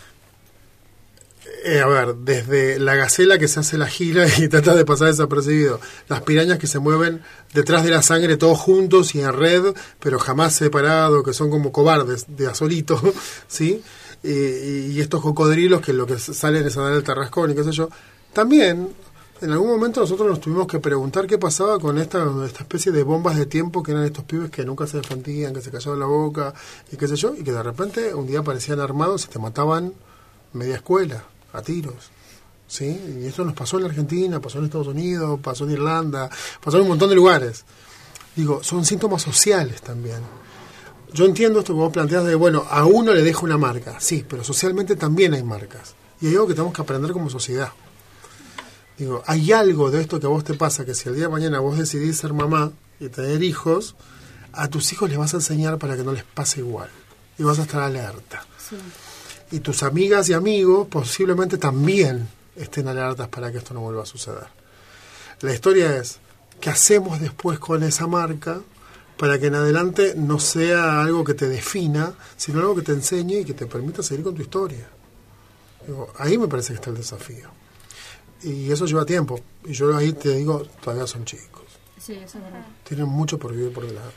Eh, a ver, desde la gacela que se hace la gira y trata de pasar desapercibido, las pirañas que se mueven detrás de la sangre todos juntos y en red, pero jamás separados, que son como cobardes de a solito, ¿sí? Y, y estos cocodrilos que lo que salen es a dar el tarrascón y qué sé yo. También, en algún momento nosotros nos tuvimos que preguntar qué pasaba con esta, esta especie de bombas de tiempo que eran estos pibes que nunca se defendían, que se callaban la boca y qué sé yo, y que de repente un día aparecían armados y te mataban media escuela a tiros, ¿sí? Y esto nos pasó en la Argentina, pasó en Estados Unidos, pasó en Irlanda, pasó en un montón de lugares. Digo, son síntomas sociales también. Yo entiendo esto que vos planteas de, bueno, a uno le deja una marca, sí, pero socialmente también hay marcas. Y hay algo que tenemos que aprender como sociedad. Digo, hay algo de esto que a vos te pasa, que si el día de mañana vos decidís ser mamá y tener hijos, a tus hijos les vas a enseñar para que no les pase igual. Y vas a estar alerta. Sí. Y tus amigas y amigos posiblemente también estén alertas para que esto no vuelva a suceder. La historia es, ¿qué hacemos después con esa marca para que en adelante no sea algo que te defina, sino algo que te enseñe y que te permita seguir con tu historia? Digo, ahí me parece que está el desafío. Y eso lleva tiempo. Y yo ahí te digo, todavía son chicos. Sí, eso es verdad. Tienen mucho por vivir por delante.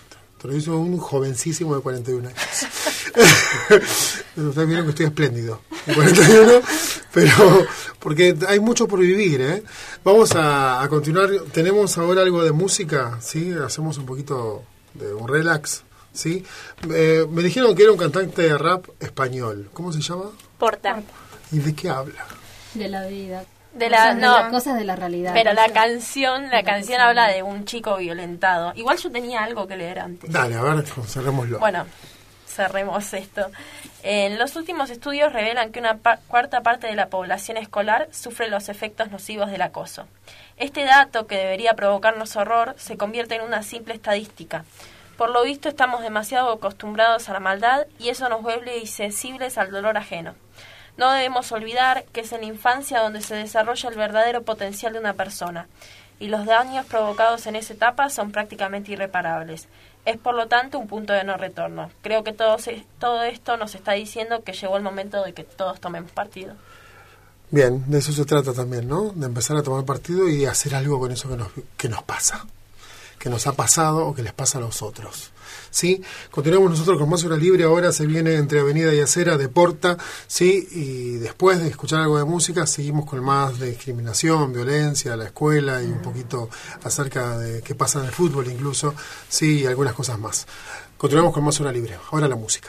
Te lo dice un jovencísimo de cuarenta y un años. Pero ustedes vieron que estoy espléndido, de cuarenta y uno, pero porque hay mucho por vivir, ¿eh? Vamos a, a continuar. Tenemos ahora algo de música, ¿sí? Hacemos un poquito de un relax, ¿sí? Eh, me dijeron que era un cantante de rap español. ¿Cómo se llama? Porta. ¿Y de qué habla? De la vida. De la, cosas, no, de la, cosas de la realidad. Pero cosas, la canción, la, la canción habla de un chico violentado. Igual yo tenía algo que leer antes. Dale, a ver, cerrémoslo. Bueno, cerremos esto. En los últimos estudios revelan que una pa- cuarta parte de la población escolar sufre los efectos nocivos del acoso. Este dato, que debería provocarnos horror, se convierte en una simple estadística. Por lo visto estamos demasiado acostumbrados a la maldad y eso nos vuelve insensibles al dolor ajeno. No debemos olvidar que es en la infancia donde se desarrolla el verdadero potencial de una persona, y los daños provocados en esa etapa son prácticamente irreparables. Es por lo tanto un punto de no retorno. Creo que todo, se, todo esto nos está diciendo que llegó el momento de que todos tomemos partido. Bien, de eso se trata también, ¿no? De empezar a tomar partido y hacer algo con eso que nos, que nos pasa, que nos ha pasado o que les pasa a los otros. ¿Sí? Continuamos nosotros con Más Hora Libre. Ahora se viene Entre Avenida y Acera de Porta, ¿sí? Y después de escuchar algo de música seguimos con más de discriminación, violencia, la escuela y un poquito acerca de qué pasa en el fútbol incluso, sí, y algunas cosas más. Continuamos con Más Hora Libre. Ahora la música.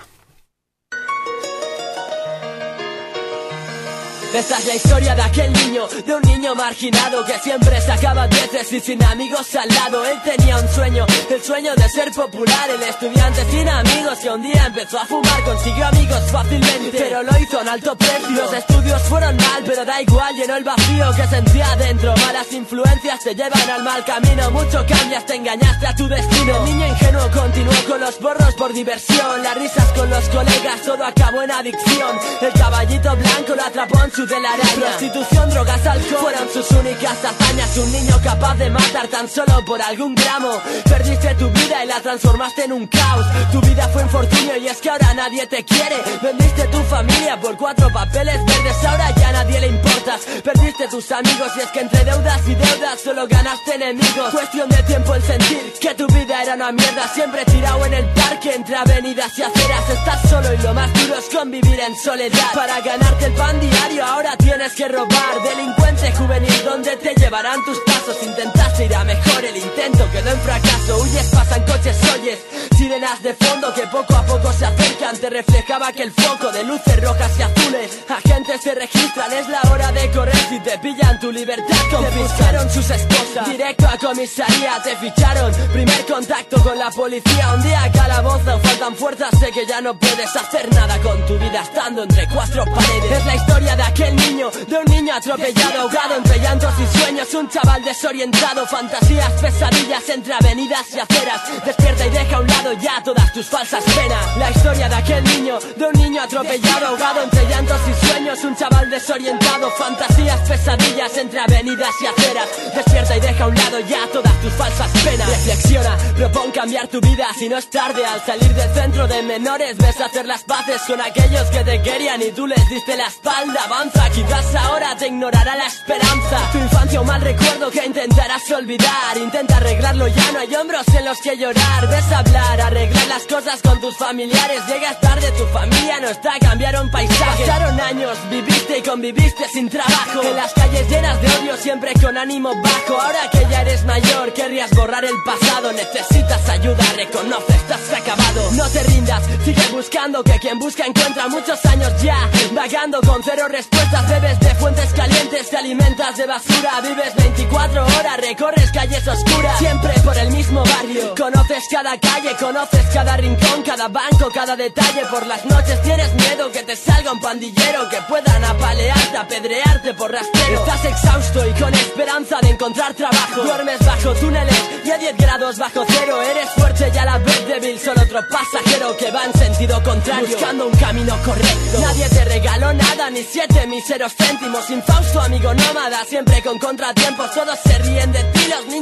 Esta es la historia de aquel niño, de un niño marginado que siempre sacaba dieces y sin amigos al lado. Él tenía un sueño, el sueño de ser popular, el estudiante sin amigos, y un día empezó a fumar, consiguió amigos fácilmente, pero lo hizo a un alto precio. Los estudios fueron mal, pero da igual, llenó el vacío que sentía adentro. Malas influencias te llevan al mal camino, mucho cambias, te engañaste a tu destino. El niño ingenuo continuó con los borros por diversión, las risas con los colegas, todo acabó en adicción. El caballito blanco lo atrapó en su telaraña. Prostitución, drogas, alcohol fueron sus únicas hazañas. Un niño capaz de matar tan solo por algún gramo. Perdiste tu vida y la transformaste en un caos. Tu vida fue infortunio y es que ahora nadie te quiere. Vendiste tu familia por cuatro papeles verdes, ahora ya a nadie le importas. Perdiste tus amigos y es que entre deudas y deudas solo ganaste enemigos. Cuestión de tiempo el sentir que tu vida era una mierda. Siempre tirado en el parque entre avenidas y aceras. Estás solo y lo más duro es convivir en soledad. Para ganarte el pan diario ahora tienes que robar. Delincuente juvenil, ¿dónde te llevarán tus pasos? Intentaste ir a mejor, el intento quedó en fracaso. Huyes, pasan coches, oyes sirenas de fondo que poco a poco se acercan. Te reflejaba aquel foco de luces rojas y azules. Agentes se registran, es la hora de correr. Si te pillan tu libertad confiscaron sus esposas. Directo a comisaría te ficharon. Primer contacto con la policía, un día calabozo. Faltan fuerzas, sé que ya no puedes hacer nada con tu vida estando entre cuatro paredes. Es la historia de aquel niño, de un niño atropellado, ahogado entre llantos y sueños. Un chaval desorientado, fantasías, pesadillas entre avenidas y aceras. Despierta y deja a un lado ya todas tus falsas penas. La historia de aquel niño, de un niño atropellado, ahogado entre llantos y sueños. Un chaval desorientado, fantasías, pesadillas entre avenidas y aceras. Despierta y deja a un lado ya todas tus falsas penas. Reflexiona, propón cambiar tu vida si no es tarde. Al salir del centro de menores ves a hacer las paces con aquellos que te querían y tú les diste la espalda. Avanza, quizás ahora te ignorará la esperanza. Tu infancia un mal recuerdo que intentarás olvidar. Intenta arreglarlo, ya no hay hombros en los que llorar. Ves a hablar, arreglar las cosas con tus familiares. Llegas tarde, tu familia no está, cambiaron paisajes. Pasaron años, viviste y conviviste sin trabajo. En las calles llenas de odio, siempre con ánimo bajo. Ahora que ya eres mayor, querrías borrar el pasado. Necesitas ayuda, reconoce, estás acabado. No te rindas, sigue buscando, que quien busca encuentra. Muchos años ya, vagando con cero respuestas. Bebes de fuentes calientes, te alimentas de basura. Vives veinticuatro horas, recorres calles oscuras. Siempre por el mismo barrio. Conoces cada calle, conoces cada rincón, cada banco, cada detalle. Por las noches tienes miedo que te salga un pandillero, que puedan apalearte, apedrearte por rastrero. Estás exhausto y con esperanza de encontrar trabajo. Duermes bajo túneles y a diez grados bajo cero. Eres fuerte y a la vez débil, solo otro pasajero que va en sentido contrario, buscando un camino correcto. Nadie te regaló nada, ni siete míseros céntimos. Infausto amigo nómada, siempre con contratiempos. Todos se ríen de ti, los niños de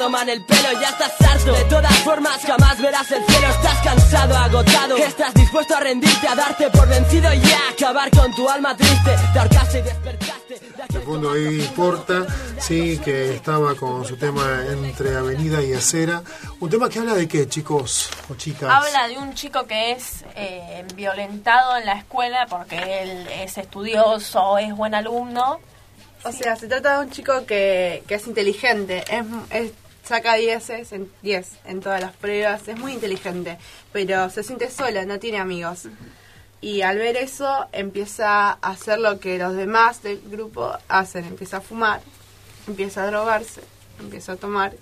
toman el pelo, ya estás harto. De todas formas jamás verás el cielo. Estás cansado, agotado, estás dispuesto a rendirte, a darte por vencido y a acabar con tu alma triste. Te ahorcaste y despertaste. De fondo ahí Porta, sí, que estaba con su tema Entre Avenida y Acera. Un tema que habla de qué, chicos o chicas. Habla de un chico que es eh, violentado en la escuela porque él es estudioso, es buen alumno. O sea, se trata de un chico que, que es inteligente, es, es saca dieces en diez en todas las pruebas, es muy inteligente, pero se siente solo, no tiene amigos. Y al ver eso empieza a hacer lo que los demás del grupo hacen, empieza a fumar, empieza a drogarse, empieza a tomar.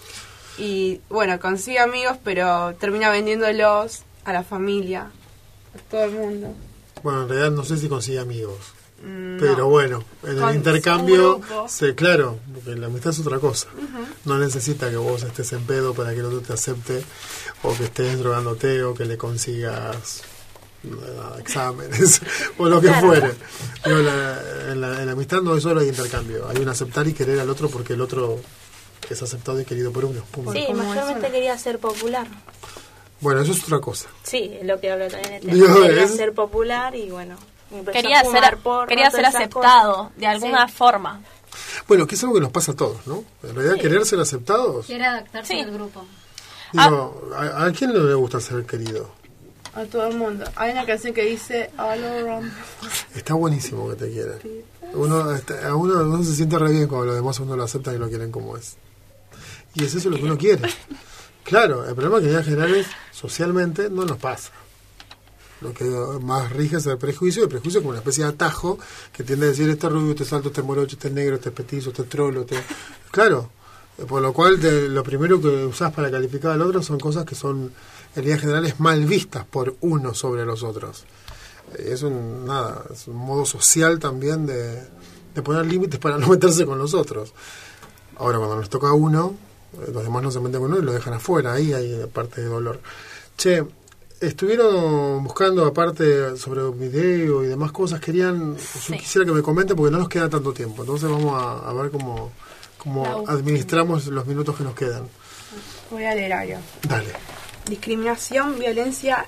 Y bueno, consigue amigos, pero termina vendiéndolos a la familia, a todo el mundo. Bueno, en realidad no sé si consigue amigos. Mm, Pero no. bueno, en Con el intercambio, un se, claro, porque la amistad es otra cosa. Uh-huh. No necesita que vos estés en pedo para que el otro te acepte, o que estés drogándote, o que le consigas uh, exámenes, o lo que Claro. fuere. Digo, la, en, la, en la amistad no es solo hay intercambio, hay un aceptar y querer al otro porque el otro es aceptado y querido por uno. Punto. Sí, mayormente quería ser popular. Bueno, eso es otra cosa. Sí, es lo que hablo también. Este, Dios, quería ¿es? ser popular y bueno. empezó Quería a fumar ser, porno, quería todas ser esas aceptado cosas. de alguna Sí. forma. Bueno, que es algo que nos pasa a todos, ¿no? En realidad, Sí. querer ser aceptados. Quiere adaptarse Sí. al grupo. Digo, ¿a, ¿a quién no le gusta ser querido? A todo el mundo. Hay una canción que dice All Around. Está buenísimo que te quieran. Uno, está- a uno, uno se siente re bien cuando los demás uno lo aceptan y lo quieren como es. Y es eso lo que uno quiere. Claro, el problema que en general es socialmente no nos pasa. Lo que más rige es el prejuicio, y el prejuicio es como una especie de atajo que tiende a decir este rubio, este salto, este morocho, este negro, este petizo, este trolo, este... Claro, por lo cual te- lo primero que usás para calificar al otro son cosas que son, en líneas generales, mal vistas por uno sobre los otros. Es un, nada, es un modo social también de, de poner límites para no meterse con los otros. Ahora, cuando nos toca a uno, eh, los demás no se meten con uno y lo dejan afuera, ahí hay parte de dolor. Che, estuvieron buscando, aparte sobre un video y demás cosas, querían, yo quisiera que me comenten porque no nos queda tanto tiempo, entonces vamos a, a ver cómo, cómo administramos los minutos que nos quedan. Voy a leer algo. Dale. Discriminación, violencia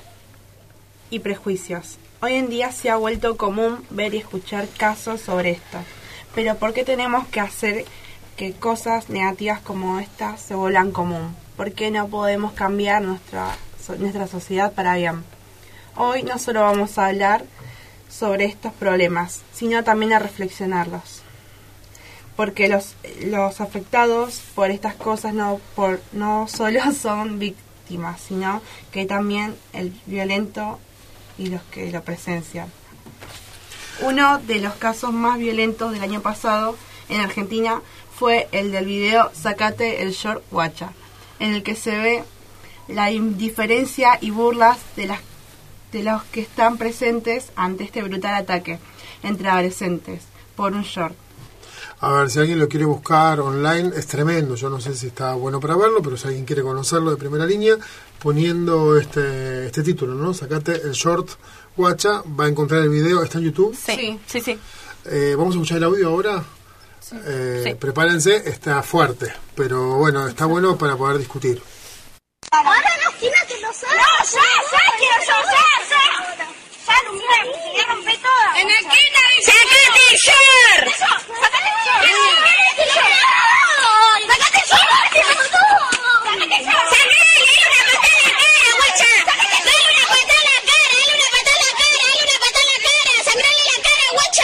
y prejuicios. Hoy en día se ha vuelto común ver y escuchar casos sobre esto. Pero ¿por qué tenemos que hacer que cosas negativas como estas se vuelvan común? ¿Por qué no podemos cambiar nuestra, so- nuestra sociedad para bien? Hoy no solo vamos a hablar sobre estos problemas, sino también a reflexionarlos. Porque los, los afectados por estas cosas no, por, no solo son víctimas, sino que también el violento y los que lo presencian. Uno de los casos más violentos del año pasado en Argentina fue el del video Sacate el short guacha, en el que se ve la indiferencia y burlas de, las, de los que están presentes ante este brutal ataque entre adolescentes por un short. A ver, si alguien lo quiere buscar online, es tremendo. Yo no sé si está bueno para verlo, pero si alguien quiere conocerlo de primera línea, poniendo este este título, ¿no? Sacate el short guacha, va a encontrar el video. ¿Está en YouTube? Sí, sí, sí. Eh, ¿Vamos a escuchar el audio ahora? Eh, Sí. Prepárense, está fuerte, pero bueno, está bueno para poder discutir. Ahora no, que no sé. No, sé, sé, quiero yo, sé, sé. Ya no, mira, se voy a romper toda. En el quinta dice. ¡Sacate el short! ¡Sacate el short! ¡Sacate el short! ¡Sacate el short! ¡Sacate el short! ¡Sacale una patada en la cara, guacha! ¡Dale una patada en la cara! ¡Dale una patada en la cara! ¡Dale una patada en la cara! ¡Sangrale la cara, guacha!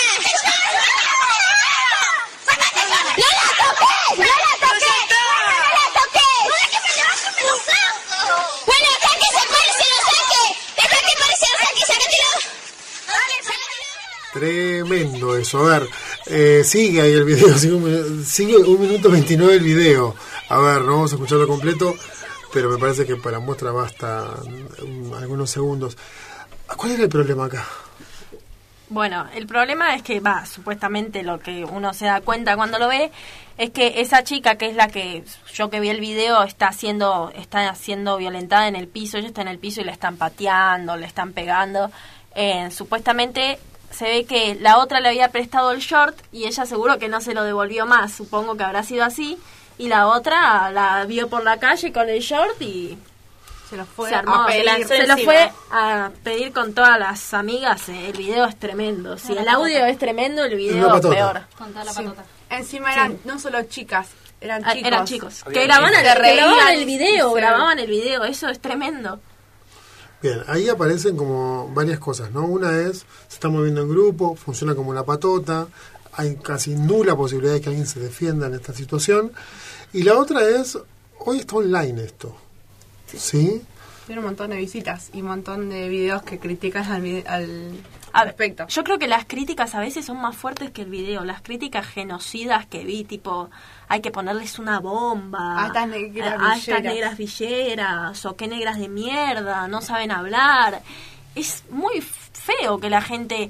¡Sacate el short! ¡No la toques! ¡No la toques! ¡No la toques! ¡No la que me vas a enojar! Bueno, acá que se pare, se lo saque. Deja que pare, se lo saque, sácatelo. Dale, sácatelo. Tremendo eso. A ver, eh, sigue ahí el video, sigue un, sigue un minuto veintinueve el video. A ver, no vamos a escucharlo completo, pero me parece que para muestra basta um, algunos segundos. ¿Cuál era el problema acá? Bueno, el problema es que, va, supuestamente lo que uno se da cuenta cuando lo ve es que esa chica, que es la que yo que vi el video, está siendo está siendo violentada en el piso. Ella está en el piso y la están pateando, le están pegando. Eh, supuestamente se ve que la otra le había prestado el short y ella seguro que no se lo devolvió más. Supongo que habrá sido así. y la otra la vio por la calle con el short y se lo fue se armó, a se, pedir. la- se lo fue a pedir con todas las amigas. El video es tremendo. Si el audio es tremendo, el video es peor. Con toda la Sí. patota. Encima eran Sí. no solo chicas, eran Ah, chicos. eran chicos. Había Que grababan, chicos. el, que grababan reían, el video, se- grababan el video. Eso es tremendo. Bien, ahí aparecen como varias cosas, ¿no? Una es, se está moviendo en grupo, funciona como una patota, hay casi nula posibilidad de que alguien se defienda en esta situación. Y la otra es, hoy está online esto, ¿sí? Tiene un montón de visitas y un montón de videos que critican al, vide- al A ver, respecto. yo creo que las críticas a veces son más fuertes que el video. Las críticas genocidas que vi, tipo, hay que ponerles una bomba A estas negras a estas villeras. negras villeras, o qué negras de mierda, no saben hablar. Es muy feo que la gente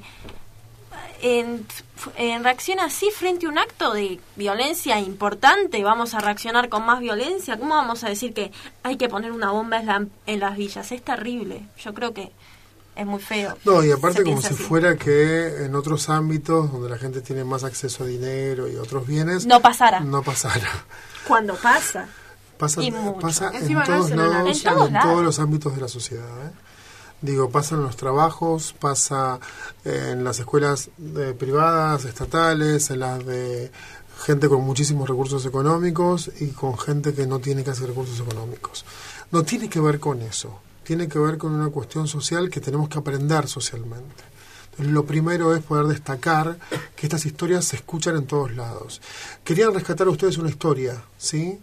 en, en reacciona así frente a un acto de violencia importante. Vamos a reaccionar con más violencia. ¿Cómo vamos a decir que hay que poner una bomba en, la- en las villas? Es terrible. Yo creo que es muy feo. No, y aparte Se como piensa si así. fuera que en otros ámbitos donde la gente tiene más acceso a dinero y otros bienes, No pasara. no pasara. Cuando pasa. Pasa, Y mucho. pasa en Encima no todos es solo en la- lados, en todos en lados. todos los ámbitos de la sociedad. ¿eh? Digo, pasa en los trabajos, pasa eh, en las escuelas eh, privadas, estatales, en las de gente con muchísimos recursos económicos y con gente que no tiene casi recursos económicos. No tiene que ver con eso, tiene que ver con una cuestión social que tenemos que aprender socialmente. Entonces, lo primero es poder destacar que estas historias se escuchan en todos lados. Querían rescatar a ustedes una historia, ¿sí?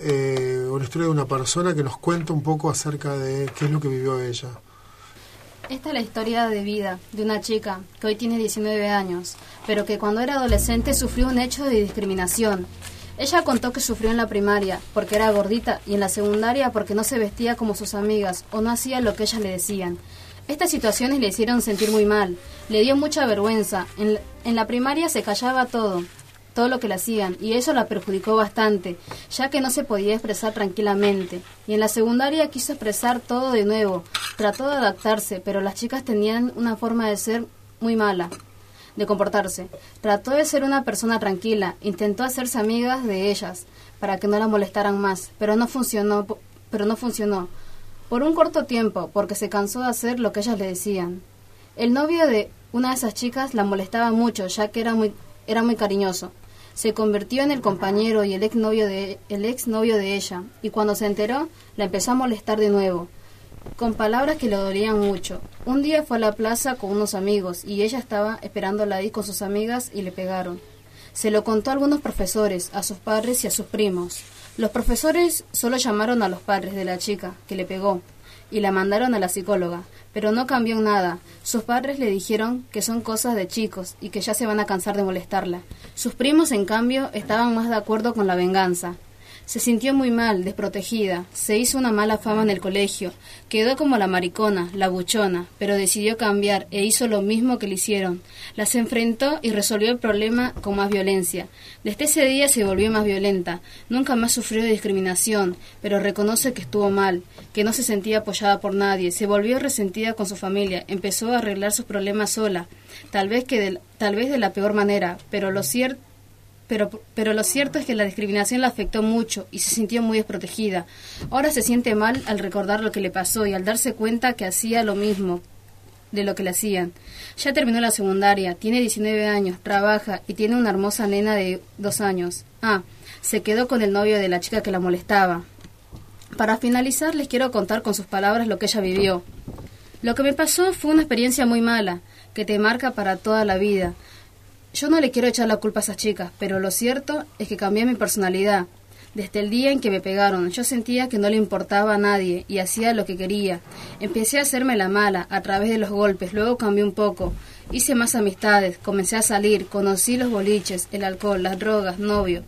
Eh, una historia de una persona que nos cuenta un poco acerca de qué es lo que vivió ella. Esta es la historia de vida de una chica que hoy tiene diecinueve años, pero que cuando era adolescente sufrió un hecho de discriminación. Ella contó que sufrió en la primaria porque era gordita y en la secundaria porque no se vestía como sus amigas o no hacía lo que ellas le decían. Estas situaciones le hicieron sentir muy mal, le dio mucha vergüenza. En la, en la primaria se callaba todo, todo lo que le hacían, y eso la perjudicó bastante, ya que no se podía expresar tranquilamente. Y en la secundaria quiso expresar todo de nuevo, trató de adaptarse, pero las chicas tenían una forma de ser muy mala, de comportarse. Trató de ser una persona tranquila, intentó hacerse amigas de ellas, para que no la molestaran más, pero no funcionó, pero no funcionó. Por un corto tiempo, porque se cansó de hacer lo que ellas le decían. El novio de una de esas chicas la molestaba mucho, ya que era muy, era muy cariñoso. Se convirtió en el compañero y el exnovio de, el exnovio de ella, y cuando se enteró, la empezó a molestar de nuevo, con palabras que le dolían mucho. Un día fue a la plaza con unos amigos, y ella estaba esperándola ahí con sus amigas y le pegaron. Se lo contó a algunos profesores, a sus padres y a sus primos. Los profesores solo llamaron a los padres de la chica que le pegó y la mandaron a la psicóloga, pero no cambió en nada. Sus padres le dijeron que son cosas de chicos y que ya se van a cansar de molestarla. Sus primos, en cambio, estaban más de acuerdo con la venganza. Se sintió muy mal, desprotegida, se hizo una mala fama en el colegio, quedó como la maricona, la buchona, pero decidió cambiar e hizo lo mismo que le hicieron. Las enfrentó y resolvió el problema con más violencia. Desde ese día se volvió más violenta, nunca más sufrió discriminación, pero reconoce que estuvo mal, que no se sentía apoyada por nadie, se volvió resentida con su familia, empezó a arreglar sus problemas sola, tal vez, que de, tal vez de la peor manera, pero lo cierto Pero, pero lo cierto es que la discriminación la afectó mucho y se sintió muy desprotegida. Ahora se siente mal al recordar lo que le pasó y al darse cuenta que hacía lo mismo de lo que le hacían. Ya terminó la secundaria, tiene diecinueve años, trabaja y tiene una hermosa nena de dos años. Ah, se quedó con el novio de la chica que la molestaba. Para finalizar, les quiero contar con sus palabras lo que ella vivió. Lo que me pasó fue una experiencia muy mala, que te marca para toda la vida. Yo no le quiero echar la culpa a esas chicas, pero lo cierto es que cambié mi personalidad. Desde el día en que me pegaron, yo sentía que no le importaba a nadie y hacía lo que quería. Empecé a hacerme la mala a través de los golpes, luego cambié un poco. Hice más amistades, comencé a salir, conocí los boliches, el alcohol, las drogas, novio.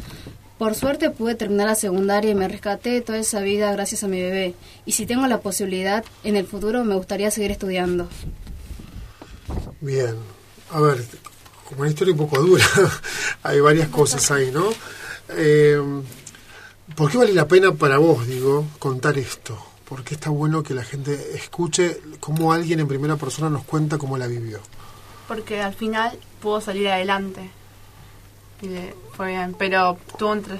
Por suerte pude terminar la secundaria y me rescaté de toda esa vida gracias a mi bebé. Y si tengo la posibilidad, en el futuro me gustaría seguir estudiando. Bien, a ver, como una historia un poco dura, hay varias cosas ahí, ¿no? Eh, ¿Por qué vale la pena para vos, digo, contar esto? ¿Por qué está bueno que la gente escuche cómo alguien en primera persona nos cuenta cómo la vivió? Porque al final pudo salir adelante. Y le fue bien, pero tuvo un tra-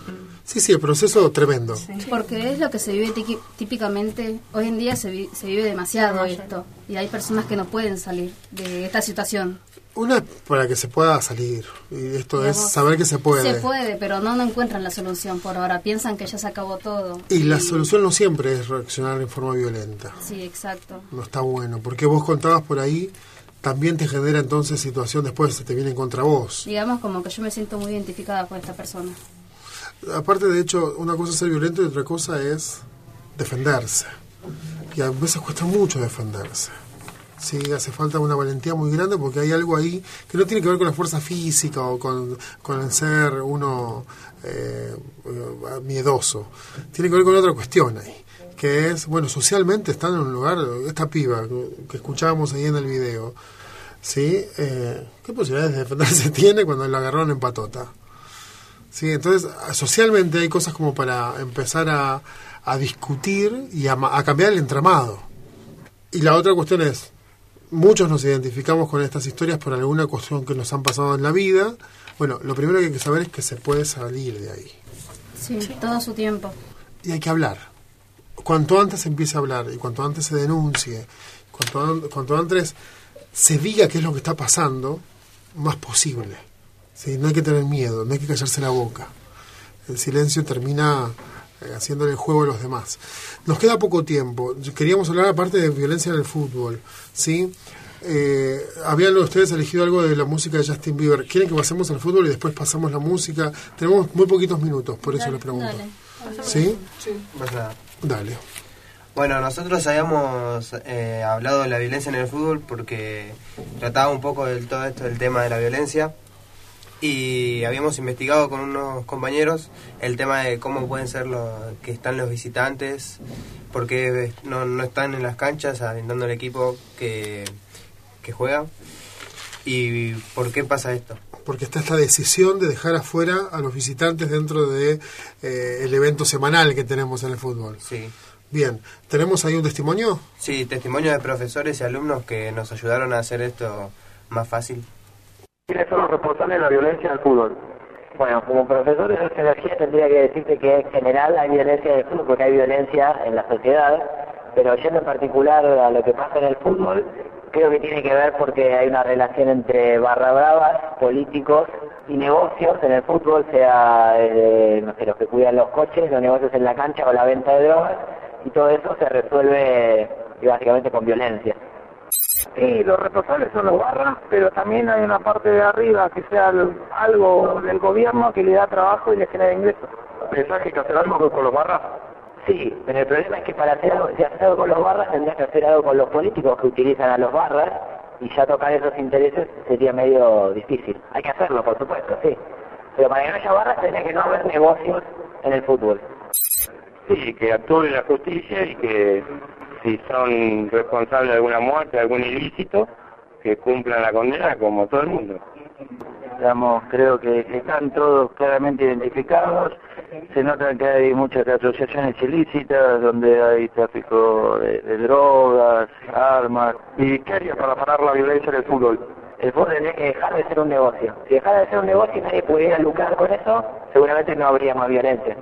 Sí, sí, el proceso tremendo. Sí. Porque es lo que se vive tiqui- típicamente, hoy en día se, vi- se vive demasiado esto, y hay personas que no pueden salir de esta situación. Una es para que se pueda salir, y esto Digamos, es saber que se puede. Se puede, pero no, no encuentran la solución por ahora, piensan que ya se acabó todo. Y la solución no siempre es reaccionar en forma violenta. Sí, exacto. No está bueno, porque vos contabas por ahí, también te genera entonces situación después, se te viene contra vos. Digamos como que yo me siento muy identificada con esta persona. Aparte, de hecho, una cosa es ser violento y otra cosa es defenderse. Y a veces cuesta mucho defenderse. Sí, hace falta una valentía muy grande porque hay algo ahí que no tiene que ver con la fuerza física o con, con el ser uno eh, miedoso. Tiene que ver con otra cuestión ahí, que es, bueno, socialmente están en un lugar, esta piba que escuchábamos ahí en el video, ¿sí? Eh, ¿Qué posibilidades de defenderse tiene cuando la agarraron en patota? Sí, entonces, socialmente hay cosas como para empezar a, a discutir y a, a cambiar el entramado. Y la otra cuestión es, muchos nos identificamos con estas historias por alguna cuestión que nos han pasado en la vida. Bueno, lo primero que hay que saber es que se puede salir de ahí. Sí, todo su tiempo. Y hay que hablar. Cuanto antes se empiece a hablar y cuanto antes se denuncie, cuanto, cuanto antes se diga qué es lo que está pasando, más posible. ¿Sí? No hay que tener miedo, no hay que callarse la boca. El silencio termina eh, haciéndole el juego a los demás. Nos queda poco tiempo. Queríamos hablar aparte de violencia en el fútbol, ¿sí? Eh, habían ustedes elegido algo de la música de Justin Bieber. ¿Quieren que pasemos al fútbol y después pasamos la música? Tenemos muy poquitos minutos, por eso Dale, les pregunto. dale. ¿Sí? Sí. Pues nada. Dale. Bueno, nosotros habíamos eh, hablado de la violencia en el fútbol porque trataba un poco del todo esto del tema de la violencia. Y habíamos investigado con unos compañeros el tema de cómo pueden ser los que están los visitantes, por qué no, no están en las canchas alentando al equipo que, que juega y por qué pasa esto. Porque está esta decisión de dejar afuera a los visitantes dentro de eh, el evento semanal que tenemos en el fútbol. Sí. Bien, ¿tenemos ahí un testimonio? Sí, testimonio de profesores y alumnos que nos ayudaron a hacer esto más fácil. ¿Quiénes son los responsables de la violencia en el fútbol? Bueno, como profesor de sociología tendría que decirte que en general hay violencia en el fútbol porque hay violencia en la sociedad, pero yendo en particular a lo que pasa en el fútbol, creo que tiene que ver porque hay una relación entre barra bravas, políticos y negocios en el fútbol, sea eh, no sé, los que cuidan los coches, los negocios en la cancha o la venta de drogas, y todo eso se resuelve básicamente con violencia. Sí, los responsables son los barras, pero también hay una parte de arriba que sea el, algo del gobierno que le da trabajo y le genera ingresos. ¿Pensás que hay que hacer algo con los barras? Sí, pero el problema es que para hacer algo, si hacer algo con los barras tendrías que hacer algo con los políticos que utilizan a los barras y ya tocar esos intereses sería medio difícil. Hay que hacerlo, por supuesto, sí. Pero para que no haya barras tendría que no haber negocios en el fútbol. Sí, que actúe la justicia y que si son responsables de alguna muerte, de algún ilícito, que cumplan la condena como todo el mundo. Digamos, creo que están todos claramente identificados. Se nota que hay muchas asociaciones ilícitas donde hay tráfico de, de drogas, armas. ¿Y qué harías para parar la violencia en el fútbol? El fútbol tendría que dejar de ser un negocio. Si dejara de ser un negocio y nadie pudiera lucrar con eso, seguramente no habría más violencia.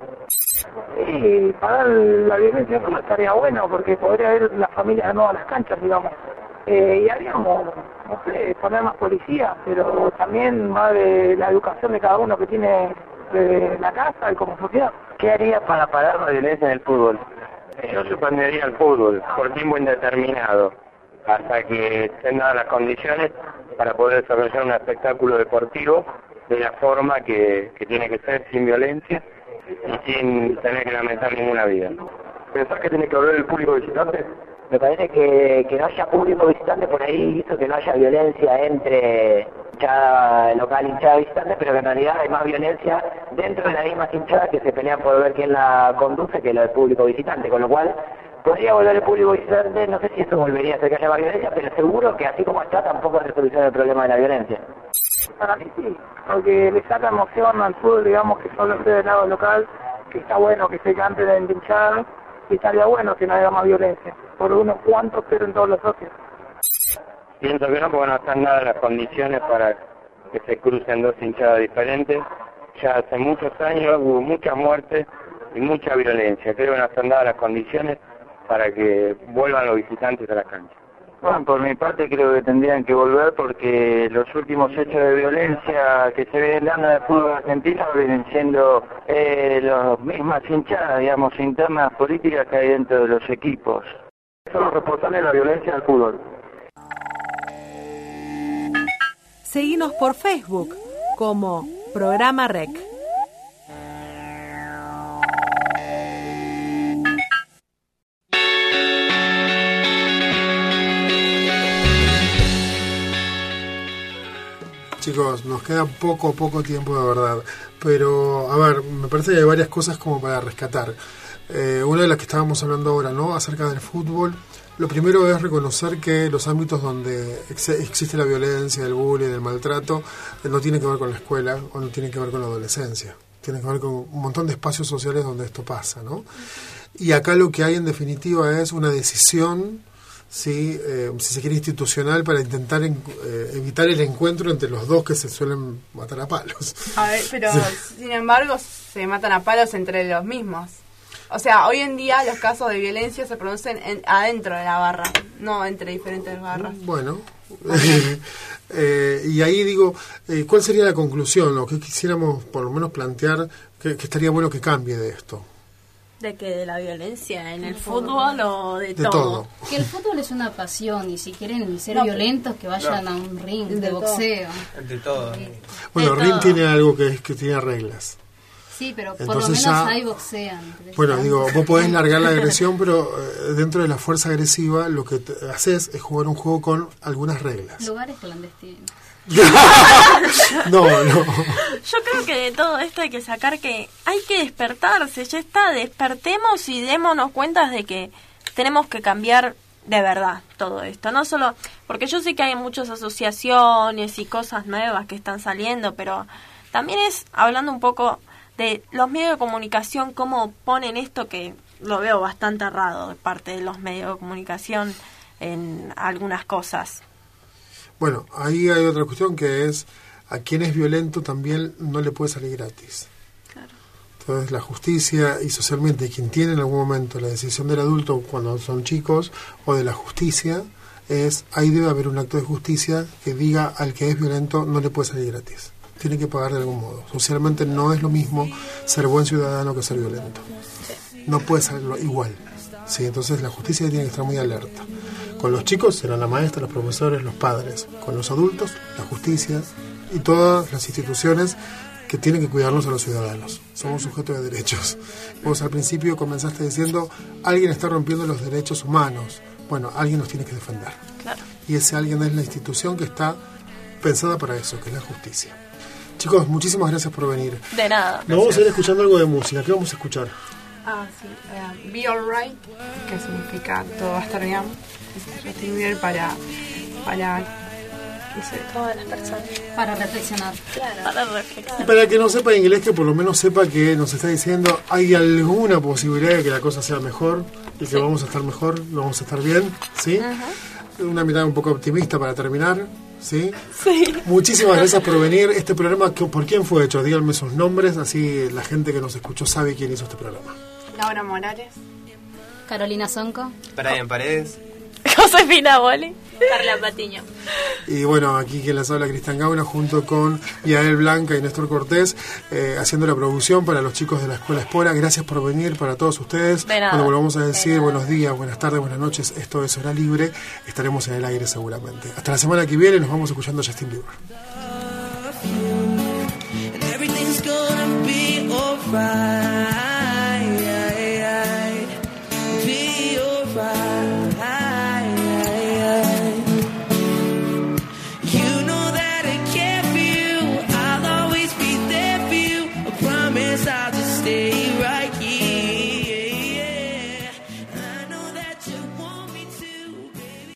Sí, parar la violencia no estaría bueno porque podría haber las familias de nuevo a las canchas, digamos. Eh, y haríamos, no sé, poner más policía, pero también más de la educación de cada uno que tiene de la casa y como sociedad. ¿Qué haría para parar la violencia en el fútbol? Yo suspendería el fútbol por tiempo indeterminado, hasta que estén dadas las condiciones para poder desarrollar un espectáculo deportivo de la forma que, que tiene que ser, sin violencia y sin tener que lamentar ninguna vida. ¿Pensás que tiene que haber el público visitante? Me parece que, que no haya público visitante por ahí hizo que no haya violencia entre hinchada local y hinchada visitante, pero que en realidad hay más violencia dentro de la misma hinchada que se pelean por ver quién la conduce que lo del público visitante, con lo cual podría volver el público visitante, no sé si eso volvería a hacer que haya más violencia, pero seguro que así como está tampoco es resolución del problema de la violencia. Para mí sí, porque le saca emoción al fútbol, digamos que solo esté del lado local, que está bueno que se cante de hinchada, y estaría bueno que no haya más violencia, por unos cuantos pero en todos los socios. Pienso que no, porque no están dadas las condiciones para que se crucen dos hinchadas diferentes ya hace muchos años hubo muchas muertes y mucha violencia. Creo que no están dadas las condiciones para que vuelvan los visitantes a la cancha. Bueno, por mi parte creo que tendrían que volver porque los últimos hechos de violencia que se vienen dando en el fútbol argentino vienen siendo eh, las mismas hinchadas, digamos, internas políticas que hay dentro de los equipos. Son los responsables de la violencia del fútbol. Seguinos por Facebook como Programa Rec. Chicos, nos queda poco, poco tiempo de verdad, pero a ver, me parece que hay varias cosas como para rescatar. Eh, una de las que estábamos hablando ahora, ¿no? Acerca del fútbol. Lo primero es reconocer que los ámbitos donde ex- existe la violencia, el bullying, el maltrato, eh, no tiene que ver con la escuela o no tiene que ver con la adolescencia. Tiene que ver con un montón de espacios sociales donde esto pasa, ¿no? Y acá lo que hay en definitiva es una decisión, sí, eh, si se quiere institucional, para intentar en, eh, evitar el encuentro entre los dos que se suelen matar a palos. A ver, pero sí. Sin embargo se matan a palos entre los mismos. O sea, hoy en día los casos de violencia se producen en, adentro de la barra, no entre diferentes barras. Bueno, eh, y ahí digo, eh, ¿cuál sería la conclusión? Lo que quisiéramos por lo menos plantear, que, que estaría bueno que cambie de esto. ¿De que ¿De la violencia en el fútbol o de, de todo? todo? Que el fútbol es una pasión y si quieren ser no, violentos que vayan no. a un ring de, de boxeo. De todo. Bueno, de ring todo. tiene algo que es que tiene reglas. Sí, pero Entonces por lo menos ya, ahí boxean. Bueno, digo, vos podés largar la agresión, pero eh, dentro de la fuerza agresiva lo que te haces es jugar un juego con algunas reglas. Lugares clandestinos. No, no. Yo creo que de todo esto hay que sacar que hay que despertarse, ya está, despertemos y démonos cuenta de que tenemos que cambiar de verdad todo esto, no solo, porque yo sé que hay muchas asociaciones y cosas nuevas que están saliendo, pero también es hablando un poco de los medios de comunicación, cómo ponen esto, que lo veo bastante errado de parte de los medios de comunicación en algunas cosas. Bueno, ahí hay otra cuestión que es, a quien es violento también no le puede salir gratis. Claro. Entonces la justicia y socialmente quien tiene en algún momento la decisión del adulto cuando son chicos o de la justicia es, ahí debe haber un acto de justicia que diga al que es violento no le puede salir gratis. Tiene que pagar de algún modo. Socialmente no es lo mismo ser buen ciudadano que ser violento. No puede ser igual. Sí, entonces la justicia tiene que estar muy alerta. Con los chicos serán la maestra, los profesores, los padres. Con los adultos, la justicia y todas las instituciones que tienen que cuidarnos a los ciudadanos. Somos sujetos de derechos. Vos al principio comenzaste diciendo, alguien está rompiendo los derechos humanos. Bueno, alguien nos tiene que defender. Claro. Y ese alguien es la institución que está pensada para eso, que es la justicia. Chicos, muchísimas gracias por venir. De nada. Nos vamos a ir escuchando algo de música. ¿Qué vamos a escuchar? Ah, sí. Uh, Be Alright, que significa todo va a estar bien. Justin Bieber para, para, no sé, todas las personas. Para reflexionar. Claro, para reflexionar. Y para que no sepa inglés, que por lo menos sepa que nos está diciendo hay alguna posibilidad de que la cosa sea mejor y que sí. Vamos a estar mejor, vamos a estar bien, ¿sí? Uh-huh. Una mirada un poco optimista para terminar. ¿Sí? Sí. Muchísimas gracias por venir. Este programa, ¿por quién fue hecho? Díganme sus nombres, así la gente que nos escuchó sabe quién hizo este programa. Laura Morales, Carolina Sonco, Brian Paredes, Josefina Boli, Carla Patiño. Y bueno, aquí quien les habla, Cristian Gauna, junto con Yael Blanca y Néstor Cortés, eh, haciendo la producción para los chicos de la Escuela Espora. Gracias por venir, para todos ustedes. Cuando volvamos a decir buenos días, buenas tardes, buenas noches, esto es Hora Libre, estaremos en el aire seguramente. Hasta la semana que viene, nos vamos escuchando a Justin Bieber. And everything's gonna be alright.